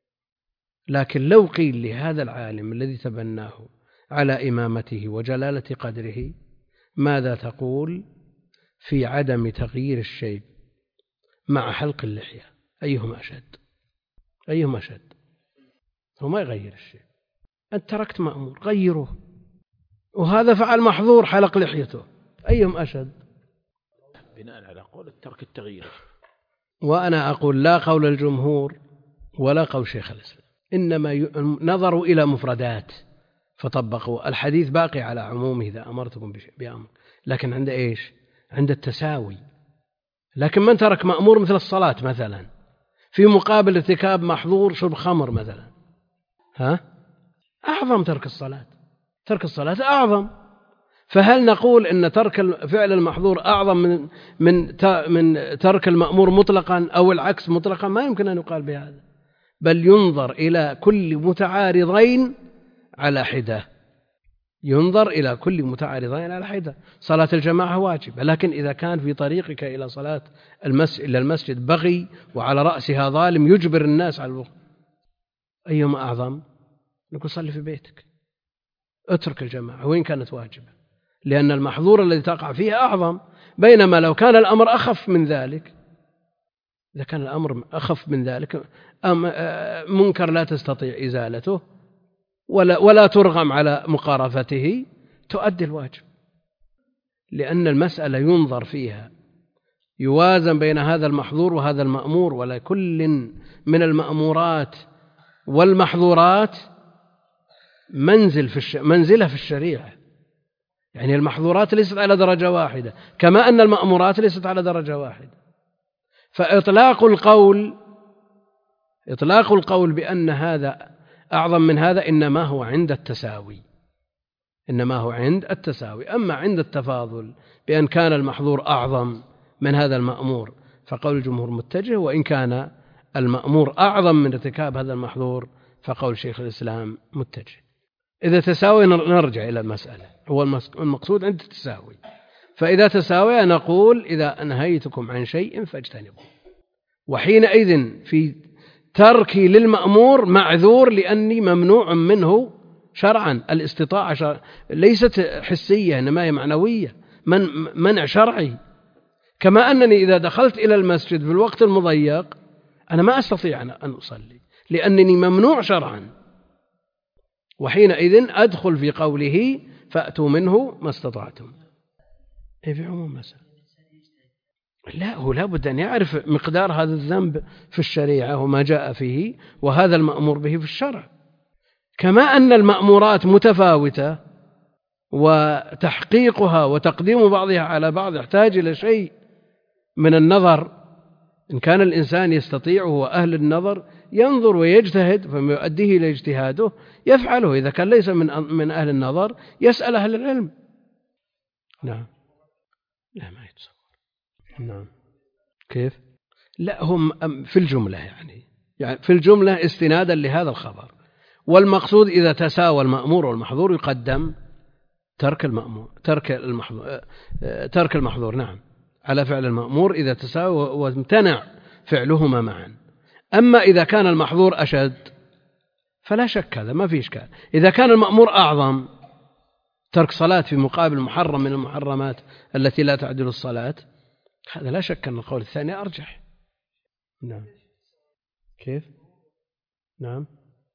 لكن لو قيل لهذا العالم الذي تبناه على إمامته وجلالة قدره ماذا تقول في عدم تغيير الشيب مع حلق اللحية؟ أيهما أشد؟ أيهما أشد؟ هو ما يغير الشيء، أنت تركت مأمور غيره، وهذا فعل محظور حلق لحيته، أيهم أشد؟ بناء على قول الترك التغيير. وأنا أقول لا قول الجمهور ولا قول شيخ الإسلام، إنما نظروا إلى مفردات فطبقوا الحديث باقي على عمومه إذا أمرتكم بأمر، لكن عند إيش؟ عند التساوي. لكن من ترك مأمور مثل الصلاة مثلا في مقابل ارتكاب محظور شرب خمر مثلا، ها أعظم ترك الصلاة، ترك الصلاة أعظم. فهل نقول إن ترك فعل المحظور أعظم من من من ترك المأمور مطلقا أو العكس مطلقا؟ ما يمكن أن يقال بهذا، بل ينظر إلى كل متعارضين على حدة، ينظر إلى كل متعارضين على حدة. صلاة الجماعة واجبة، لكن إذا كان في طريقك إلى صلاة المسجد إلى المسجد بغي وعلى رأسها ظالم يجبر الناس على الوقت، أيهما أعظم؟ نقول صلي في بيتك، اترك الجماعة وإن كانت واجبة، لأن المحظور الذي تقع فيه أعظم. بينما لو كان الأمر أخف من ذلك، إذا كان الأمر أخف من ذلك منكر لا تستطيع إزالته ولا, ولا ترغم على مقارفته، تؤدي الواجب. لأن المسألة ينظر فيها يوازن بين هذا المحظور وهذا المأمور، ولا كل من المأمورات والمحظورات منزل في الش... منزلة في الشريعة. يعني المحظورات ليست على درجة واحدة كما أن المأمورات ليست على درجة واحدة. فإطلاق القول إطلاق القول بأن هذا أعظم من هذا إنما هو عند التساوي، إنما هو عند التساوي. أما عند التفاضل بأن كان المحظور أعظم من هذا المأمور فقول الجمهور متجه، وإن كان المأمور أعظم من ارتكاب هذا المحظور فقول شيخ الإسلام متجه. إذا تساوي نرجع إلى المسألة، هو المقصود عند التساوي. فإذا تساوي نقول إذا أنهيتكم عن شيء فاجتنبوه، وحينئذ في تركي للمأمور معذور لأني ممنوع منه شرعا. الاستطاعة شرع ليست حسية إنما هي معنوية، من منع شرعي. كما أنني إذا دخلت إلى المسجد في الوقت المضيق أنا ما أستطيع أن أصلي لأنني ممنوع شرعا، وحينئذ أدخل في قوله فأتوا منه ما استطعتم. إيه في عموم مسألة، لا هو لا بد أن يعرف مقدار هذا الذنب في الشريعة وما جاء فيه وهذا المأمور به في الشرع. كما أن المأمورات متفاوتة وتحقيقها وتقديم بعضها على بعض يحتاج إلى شيء من النظر. إن كان الإنسان يستطيع وهو أهل النظر ينظر ويجتهد فما يؤديه إلى اجتهاده يفعله. إذا كان ليس من من أهل النظر يسأل أهل العلم. نعم لا ما يتصور. نعم كيف لا، هم في الجملة يعني يعني في الجملة استنادا لهذا الخبر. والمقصود إذا تساوى المأمور والمحظور يقدم ترك المأمور ترك المحظور ترك المحظور نعم على فعل المأمور إذا تساوى وامتنع فعلهما معا. أما إذا كان المحظور أشد فلا شك هذا ما في إشكال. إذا كان المأمور أعظم، ترك صلاة في مقابل محرم من المحرمات التي لا تعدل الصلاة، هذا لا شك أن القول الثاني أرجح. نعم. كيف؟ نعم.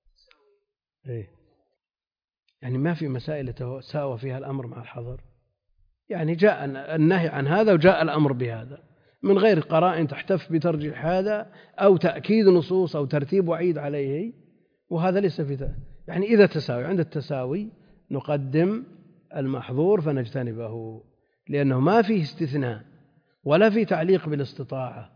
إيه؟ يعني ما في مسائل تساوى فيها الأمر مع الحظر، يعني جاء النهي عن هذا وجاء الأمر بهذا من غير قرائن تحتف بترجيح هذا أو تأكيد نصوص أو ترتيب وعيد عليه، وهذا ليس في ذلك. يعني إذا تساوي، عند التساوي نقدم المحظور فنجتنبه، لأنه ما فيه استثناء ولا في تعليق بالاستطاعة،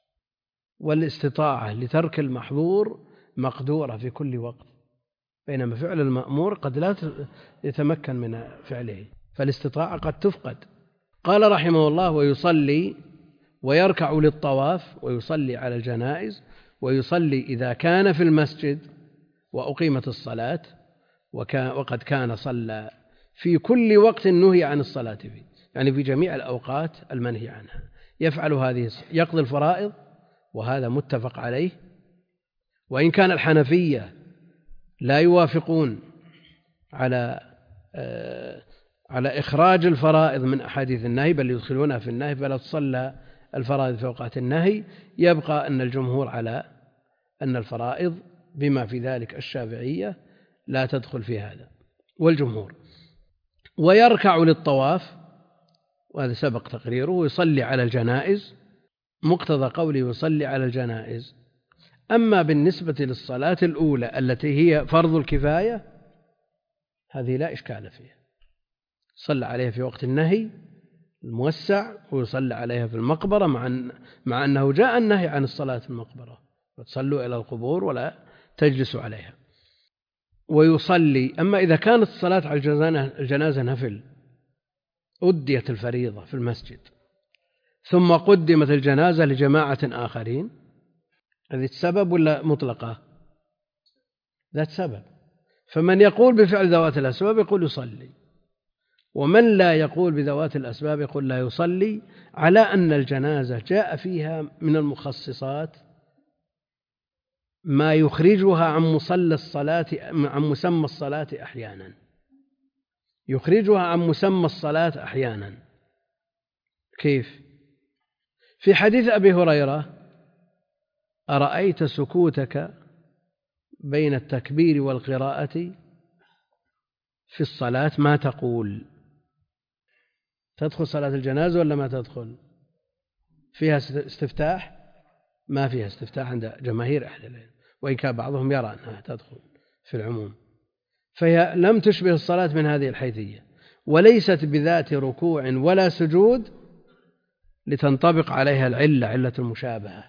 والاستطاعة لترك المحظور مقدورة في كل وقت، بينما فعل المأمور قد لا يتمكن من فعله، فالاستطاعة قد تفقد. قال رحمه الله: ويصلي ويركع للطواف ويصلي على الجنائز ويصلي إذا كان في المسجد وأقيمت الصلاة وقد كان صلى في كل وقت نهي عن الصلاة فيه، يعني في جميع الأوقات المنهي عنها يفعل هذه، يقضي الفرائض، وهذا متفق عليه. وإن كان الحنفية لا يوافقون على على إخراج الفرائض من أحاديث النهي، بل يدخلونها في النهي فلا تصلى الفرائض في أوقات النهي، يبقى أن الجمهور على أن الفرائض بما في ذلك الشافعية لا تدخل في هذا والجمهور. ويركع للطواف، وهذا سبق تقريره، ويصلي على الجنائز، مقتضى قوله يصلي على الجنائز. أما بالنسبة للصلاة الأولى التي هي فرض الكفاية هذه لا إشكال فيها، صلى عليها في وقت النهي الموسع ويصلى عليها في المقبرة، مع, أن مع أنه جاء النهي عن الصلاة في المقبرة، وتصلوا إلى القبور ولا تجلسوا عليها. ويصلي، أما إذا كانت الصلاة على الجنازة نفل، أديت الفريضة في المسجد ثم قدمت الجنازة لجماعة آخرين، هذه السبب ولا مطلقة؟ ذات سبب. فمن يقول بفعل ذوات الأسباب يقول يصلي، ومن لا يقول بذوات الأسباب يقول لا يصلي، على أن الجنازة جاء فيها من المخصصات ما يخرجها عن مصلى الصلاة، عن مسمى الصلاة أحيانا، يخرجها عن مسمى الصلاة أحيانا. كيف؟ في حديث أبي هريرة: أرأيت سكوتك بين التكبير والقراءة في الصلاة ما تقول؟ تدخل صلاة الجنازة ولا ما تدخل؟ فيها استفتاح؟ ما فيها استفتاح عند جماهير أهل العلم، وإن كان بعضهم يرى أنها تدخل في العموم، فهي لم تشبه الصلاة من هذه الحيثية، وليست بذات ركوع ولا سجود لتنطبق عليها العلة، علة المشابهة،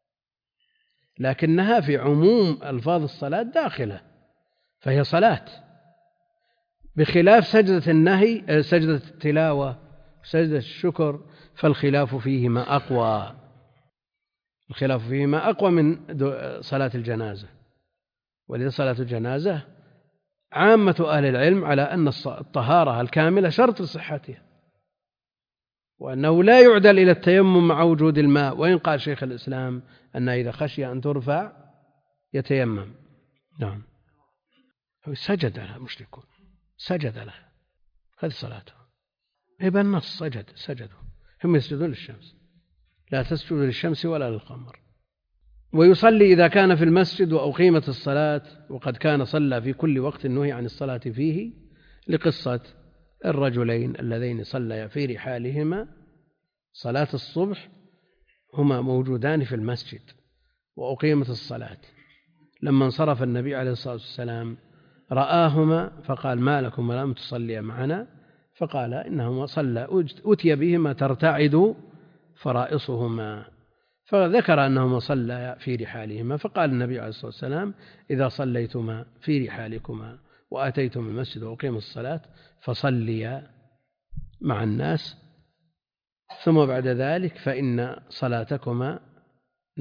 لكنها في عموم ألفاظ الصلاة داخلة، فهي صلاة، بخلاف سجدة النهي، سجدة التلاوة، سجدة الشكر، فالخلاف فيهما أقوى، الخلاف فيهما أقوى من صلاة الجنازة. ولذا صلاة الجنازة عامة أهل العلم على أن الطهارة الكاملة شرط لصحتها، وأنه لا يعدل إلى التيمم مع وجود الماء، وإن قال شيخ الإسلام أن إذا خشي أن ترفع يتيمم. نعم، سجد لها مشركون، سجد لها، هذه صلاته، يبقى النص سجد سجدوا، هم يسجدون للشمس، لا تسجد للشمس ولا للقمر. ويصلي إذا كان في المسجد وأقيمت الصلاة وقد كان صلى في كل وقت نهي عن الصلاة فيه، لقصة الرجلين اللذين صليا في رحالهما صلاة الصبح، هما موجودان في المسجد وأقيمت الصلاة، لما انصرف النبي عليه الصلاة والسلام رآهما فقال: ما لكم لم تصليا معنا؟ فقال: إنهما صلى أتي بهما ترتعد فرائصهما، فذكر أنهما صلى في رحالهما، فقال النبي عليه الصلاة والسلام: إذا صليتما في رحالكما وأتيتم المسجد وأقيموا الصلاة فصليا مع الناس، ثم بعد ذلك فإن صلاتكما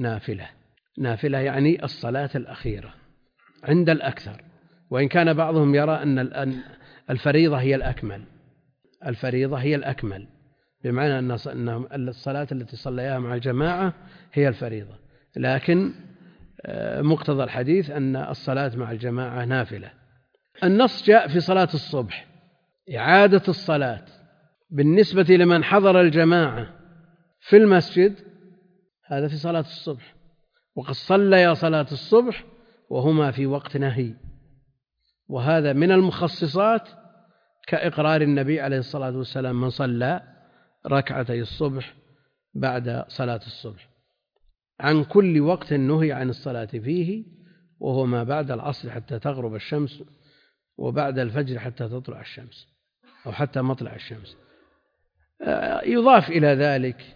نافلة. نافلة يعني الصلاة الأخيرة عند الأكثر، وإن كان بعضهم يرى أن الفريضة هي الأكمل، الفريضة هي الأكمل، بمعنى أن الصلاة التي صليها مع الجماعة هي الفريضة، لكن مقتضى الحديث أن الصلاة مع الجماعة نافلة. النص جاء في صلاة الصبح إعادة الصلاة بالنسبة لمن حضر الجماعة في المسجد، هذا في صلاة الصبح، وقد صليا صلاة الصبح وهما في وقت نهي، وهذا من المخصصات كإقرار النبي عليه الصلاة والسلام من صلى ركعتي الصبح بعد صلاة الصبح عن كل وقت نهي عن الصلاة فيه، وهو ما بعد العصر حتى تغرب الشمس، وبعد الفجر حتى تطلع الشمس أو حتى مطلع الشمس. يضاف إلى ذلك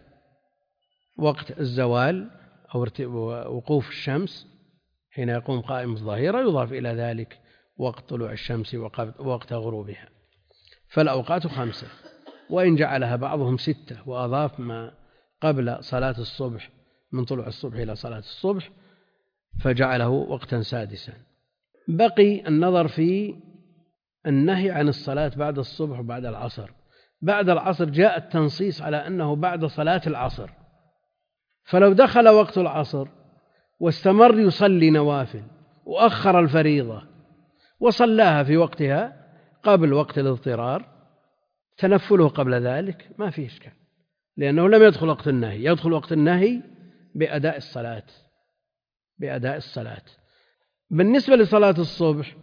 وقت الزوال أو وقوف الشمس حين يقوم قائم الظهيرة، يضاف إلى ذلك وقت طلوع الشمس ووقت غروبها. فالأوقات خمسة، وإن جعلها بعضهم ستة وأضاف ما قبل صلاة الصبح من طلوع الصبح إلى صلاة الصبح فجعله وقتا سادسا. بقي النظر في النهي عن الصلاة بعد الصبح وبعد العصر. بعد العصر جاء التنصيص على أنه بعد صلاة العصر، فلو دخل وقت العصر واستمر يصلي نوافل وأخر الفريضة وصلاها في وقتها قبل وقت الاضطرار، تنفله قبل ذلك ما فيه إشكال، لأنه لم يدخل وقت النهي. يدخل وقت النهي بأداء الصلاة بأداء الصلاة. بالنسبة لصلاة الصبح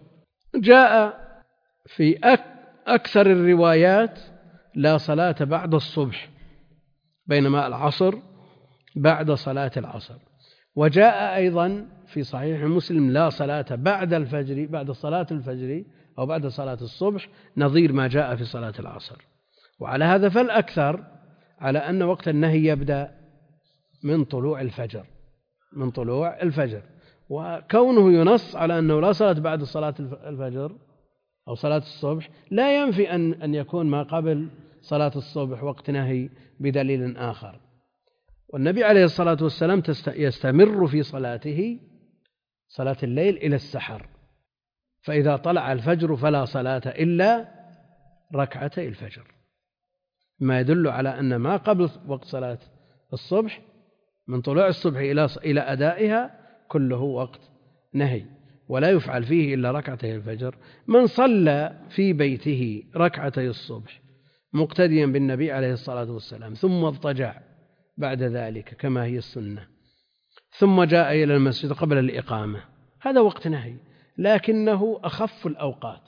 جاء في أكثر الروايات لا صلاة بعد الصبح، بينما العصر بعد صلاة العصر. وجاء أيضا في صحيح مسلم لا صلاة بعد الفجر، بعد صلاة الفجر أو بعد صلاة الصبح، نظير ما جاء في صلاة العصر. وعلى هذا فالأكثر على أن وقت النهي يبدأ من طلوع الفجر من طلوع الفجر وكونه ينص على أنه لا صلاة بعد صلاة الفجر أو صلاة الصبح لا ينفي أن أن يكون ما قبل صلاة الصبح وقت نهي بدليل آخر. والنبي عليه الصلاة والسلام يستمر في صلاته صلاة الليل إلى السحر، فإذا طلع الفجر فلا صلاة إلا ركعتي الفجر، ما يدل على أن ما قبل وقت صلاة الصبح من طلوع الصبح إلى إلى أدائها كله وقت نهي، ولا يفعل فيه إلا ركعتي الفجر. من صلى في بيته ركعتي الصبح مقتديا بالنبي عليه الصلاة والسلام ثم اضطجع بعد ذلك كما هي السنة، ثم جاء إلى المسجد قبل الإقامة، هذا وقت نهي، لكنه أخف الأوقات،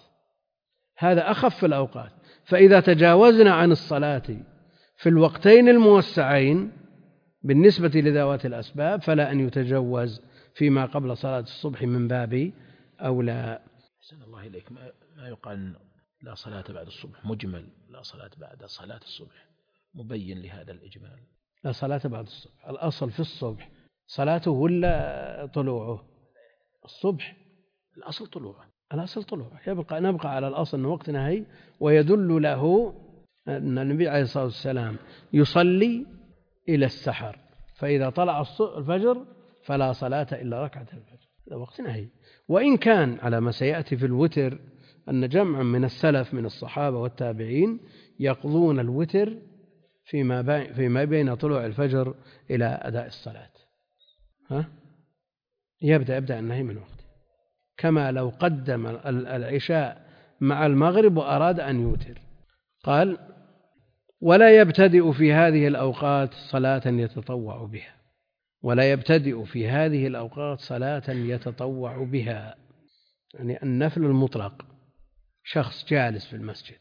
هذا أخف الأوقات. فإذا تجاوزنا عن الصلاة في الوقتين الموسعين بالنسبة لذوات الأسباب فلا أن يتجوز فيما قبل صلاة الصبح من باب أولى. أحسن الله إليك. ما يقال لا صلاة بعد الصبح مجمل، لا صلاة بعد صلاة الصبح مبين لهذا الإجمال. لا صلاة بعد الصبح، الأصل في الصبح صلاته ولا طلوعه؟ الصبح الأصل طلوعه، الأصل طلوعه، يبقى نبقى على الأصل أنه وقت نهي. ويدل له أن النبي عليه الصلاة والسلام يصلي إلى السحر، فإذا طلع الفجر فلا صلاة إلا ركعة الفجر، هذا وقت نهي. وإن كان على ما سيأتي في الوتر أن جمعا من السلف من الصحابة والتابعين يقضون الوتر فيما فيما بين طلوع الفجر إلى أداء الصلاة، ها يبدأ يبدأ النهي من وقته، كما لو قدم العشاء مع المغرب وأراد أن يوتر. قال: ولا يبتدئ في هذه الأوقات صلاة يتطوع بها، ولا يبتدئ في هذه الأوقات صلاة يتطوع بها، يعني النفل المطلق. شخص جالس في المسجد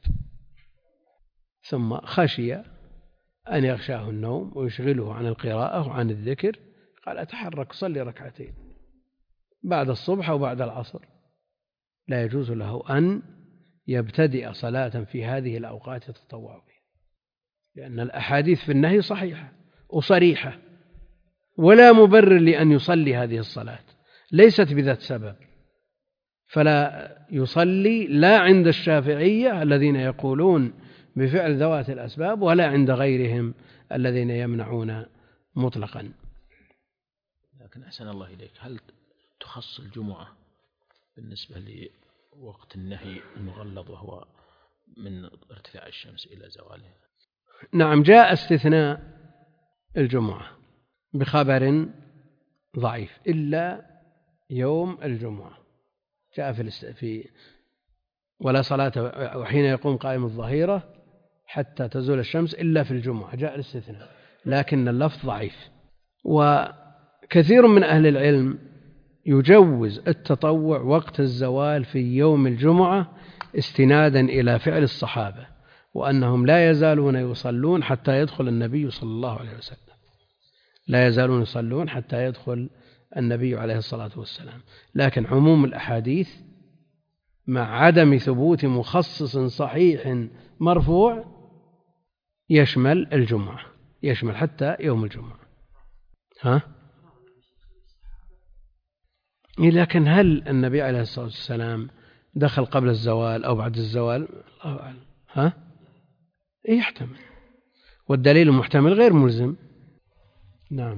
ثم خشي أن يغشاه النوم ويشغله عن القراءة وعن الذكر، قال: أتحرك صلي ركعتين بعد الصبح أو بعد العصر، لا يجوز له أن يبتدئ صلاة في هذه الأوقات يتطوع بها، لأن الأحاديث في النهي صحيحة وصريحة، ولا مبرر لأن يصلي هذه الصلاة، ليست بذات سبب. فلا يصلي لا عند الشافعية الذين يقولون بفعل ذوات الأسباب، ولا عند غيرهم الذين يمنعون مطلقا. لكن أحسن الله إليك، هل تخص الجمعة بالنسبة لوقت النهي المغلظ وهو من ارتفاع الشمس إلى زوالها؟ نعم، جاء استثناء الجمعة بخبر ضعيف إلا يوم الجمعة، جاء في في ولا صلاة وحين يقوم قائم الظهيرة حتى تزول الشمس إلا في الجمعة، جاء الاستثناء، لكن اللفظ ضعيف. وكثير من أهل العلم يجوز التطوع وقت الزوال في يوم الجمعة استنادا إلى فعل الصحابة، وأنهم لا يزالون يصلون حتى يدخل النبي صلى الله عليه وسلم، لا يزالون يصلون حتى يدخل النبي عليه الصلاة والسلام. لكن عموم الأحاديث مع عدم ثبوت مخصص صحيح مرفوع يشمل الجمعة، يشمل حتى يوم الجمعة. ها؟ لكن هل النبي عليه الصلاة والسلام دخل قبل الزوال أو بعد الزوال؟ الله أعلم. ها؟ يحتمل، والدليل المحتمل غير ملزم. نعم،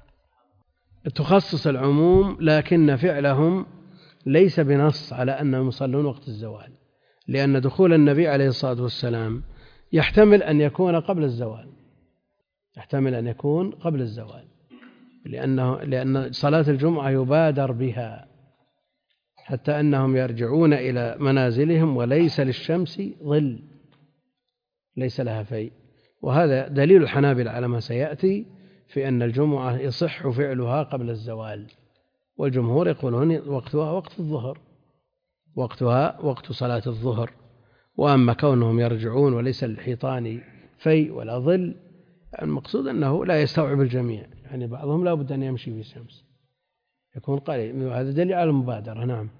تخصص العموم، لكن فعلهم ليس بنص على أنهم يصلون وقت الزوال، لأن دخول النبي عليه الصلاة والسلام يحتمل أن يكون قبل الزوال، يحتمل أن يكون قبل الزوال، لأنه لأن صلاة الجمعة يبادر بها حتى أنهم يرجعون إلى منازلهم وليس للشمس ظل، ليس لها في. وهذا دليل الحنابلة على ما سيأتي في أن الجمعة يصح فعلها قبل الزوال، والجمهور يقولون وقتها وقت الظهر، وقتها وقت صلاة الظهر. وأما كونهم يرجعون وليس للحيطان في ولا ظل، المقصود أنه لا يستوعب الجميع، يعني بعضهم لا بد أن يمشي في الشمس، يكون قليل، وهذا دليل على المبادرة. نعم،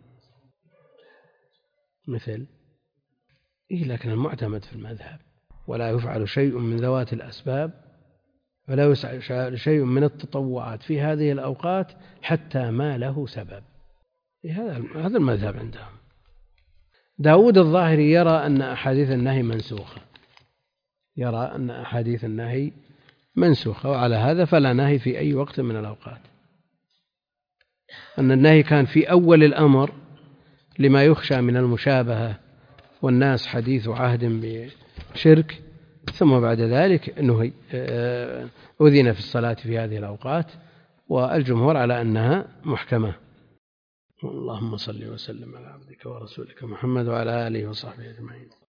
مثل إيه، لكن المعتمد في المذهب ولا يفعل شيء من ذوات الأسباب ولا يسعى شيء من التطوعات في هذه الأوقات حتى ما له سبب. هذا هذا المذهب عندهم. داود الظاهري يرى أن أحاديث النهي منسوخة، يرى أن أحاديث النهي منسوخة، وعلى هذا فلا نهي في أي وقت من الأوقات، أن النهي كان في أول الأمر لما يخشى من المشابهة والناس حديث عهد بشرك، ثم بعد ذلك نهي أذن في الصلاة في هذه الأوقات، والجمهور على أنها محكمة. اللهم صل وسلم على عبدك ورسولك محمد وعلى آله وصحبه أجمعين.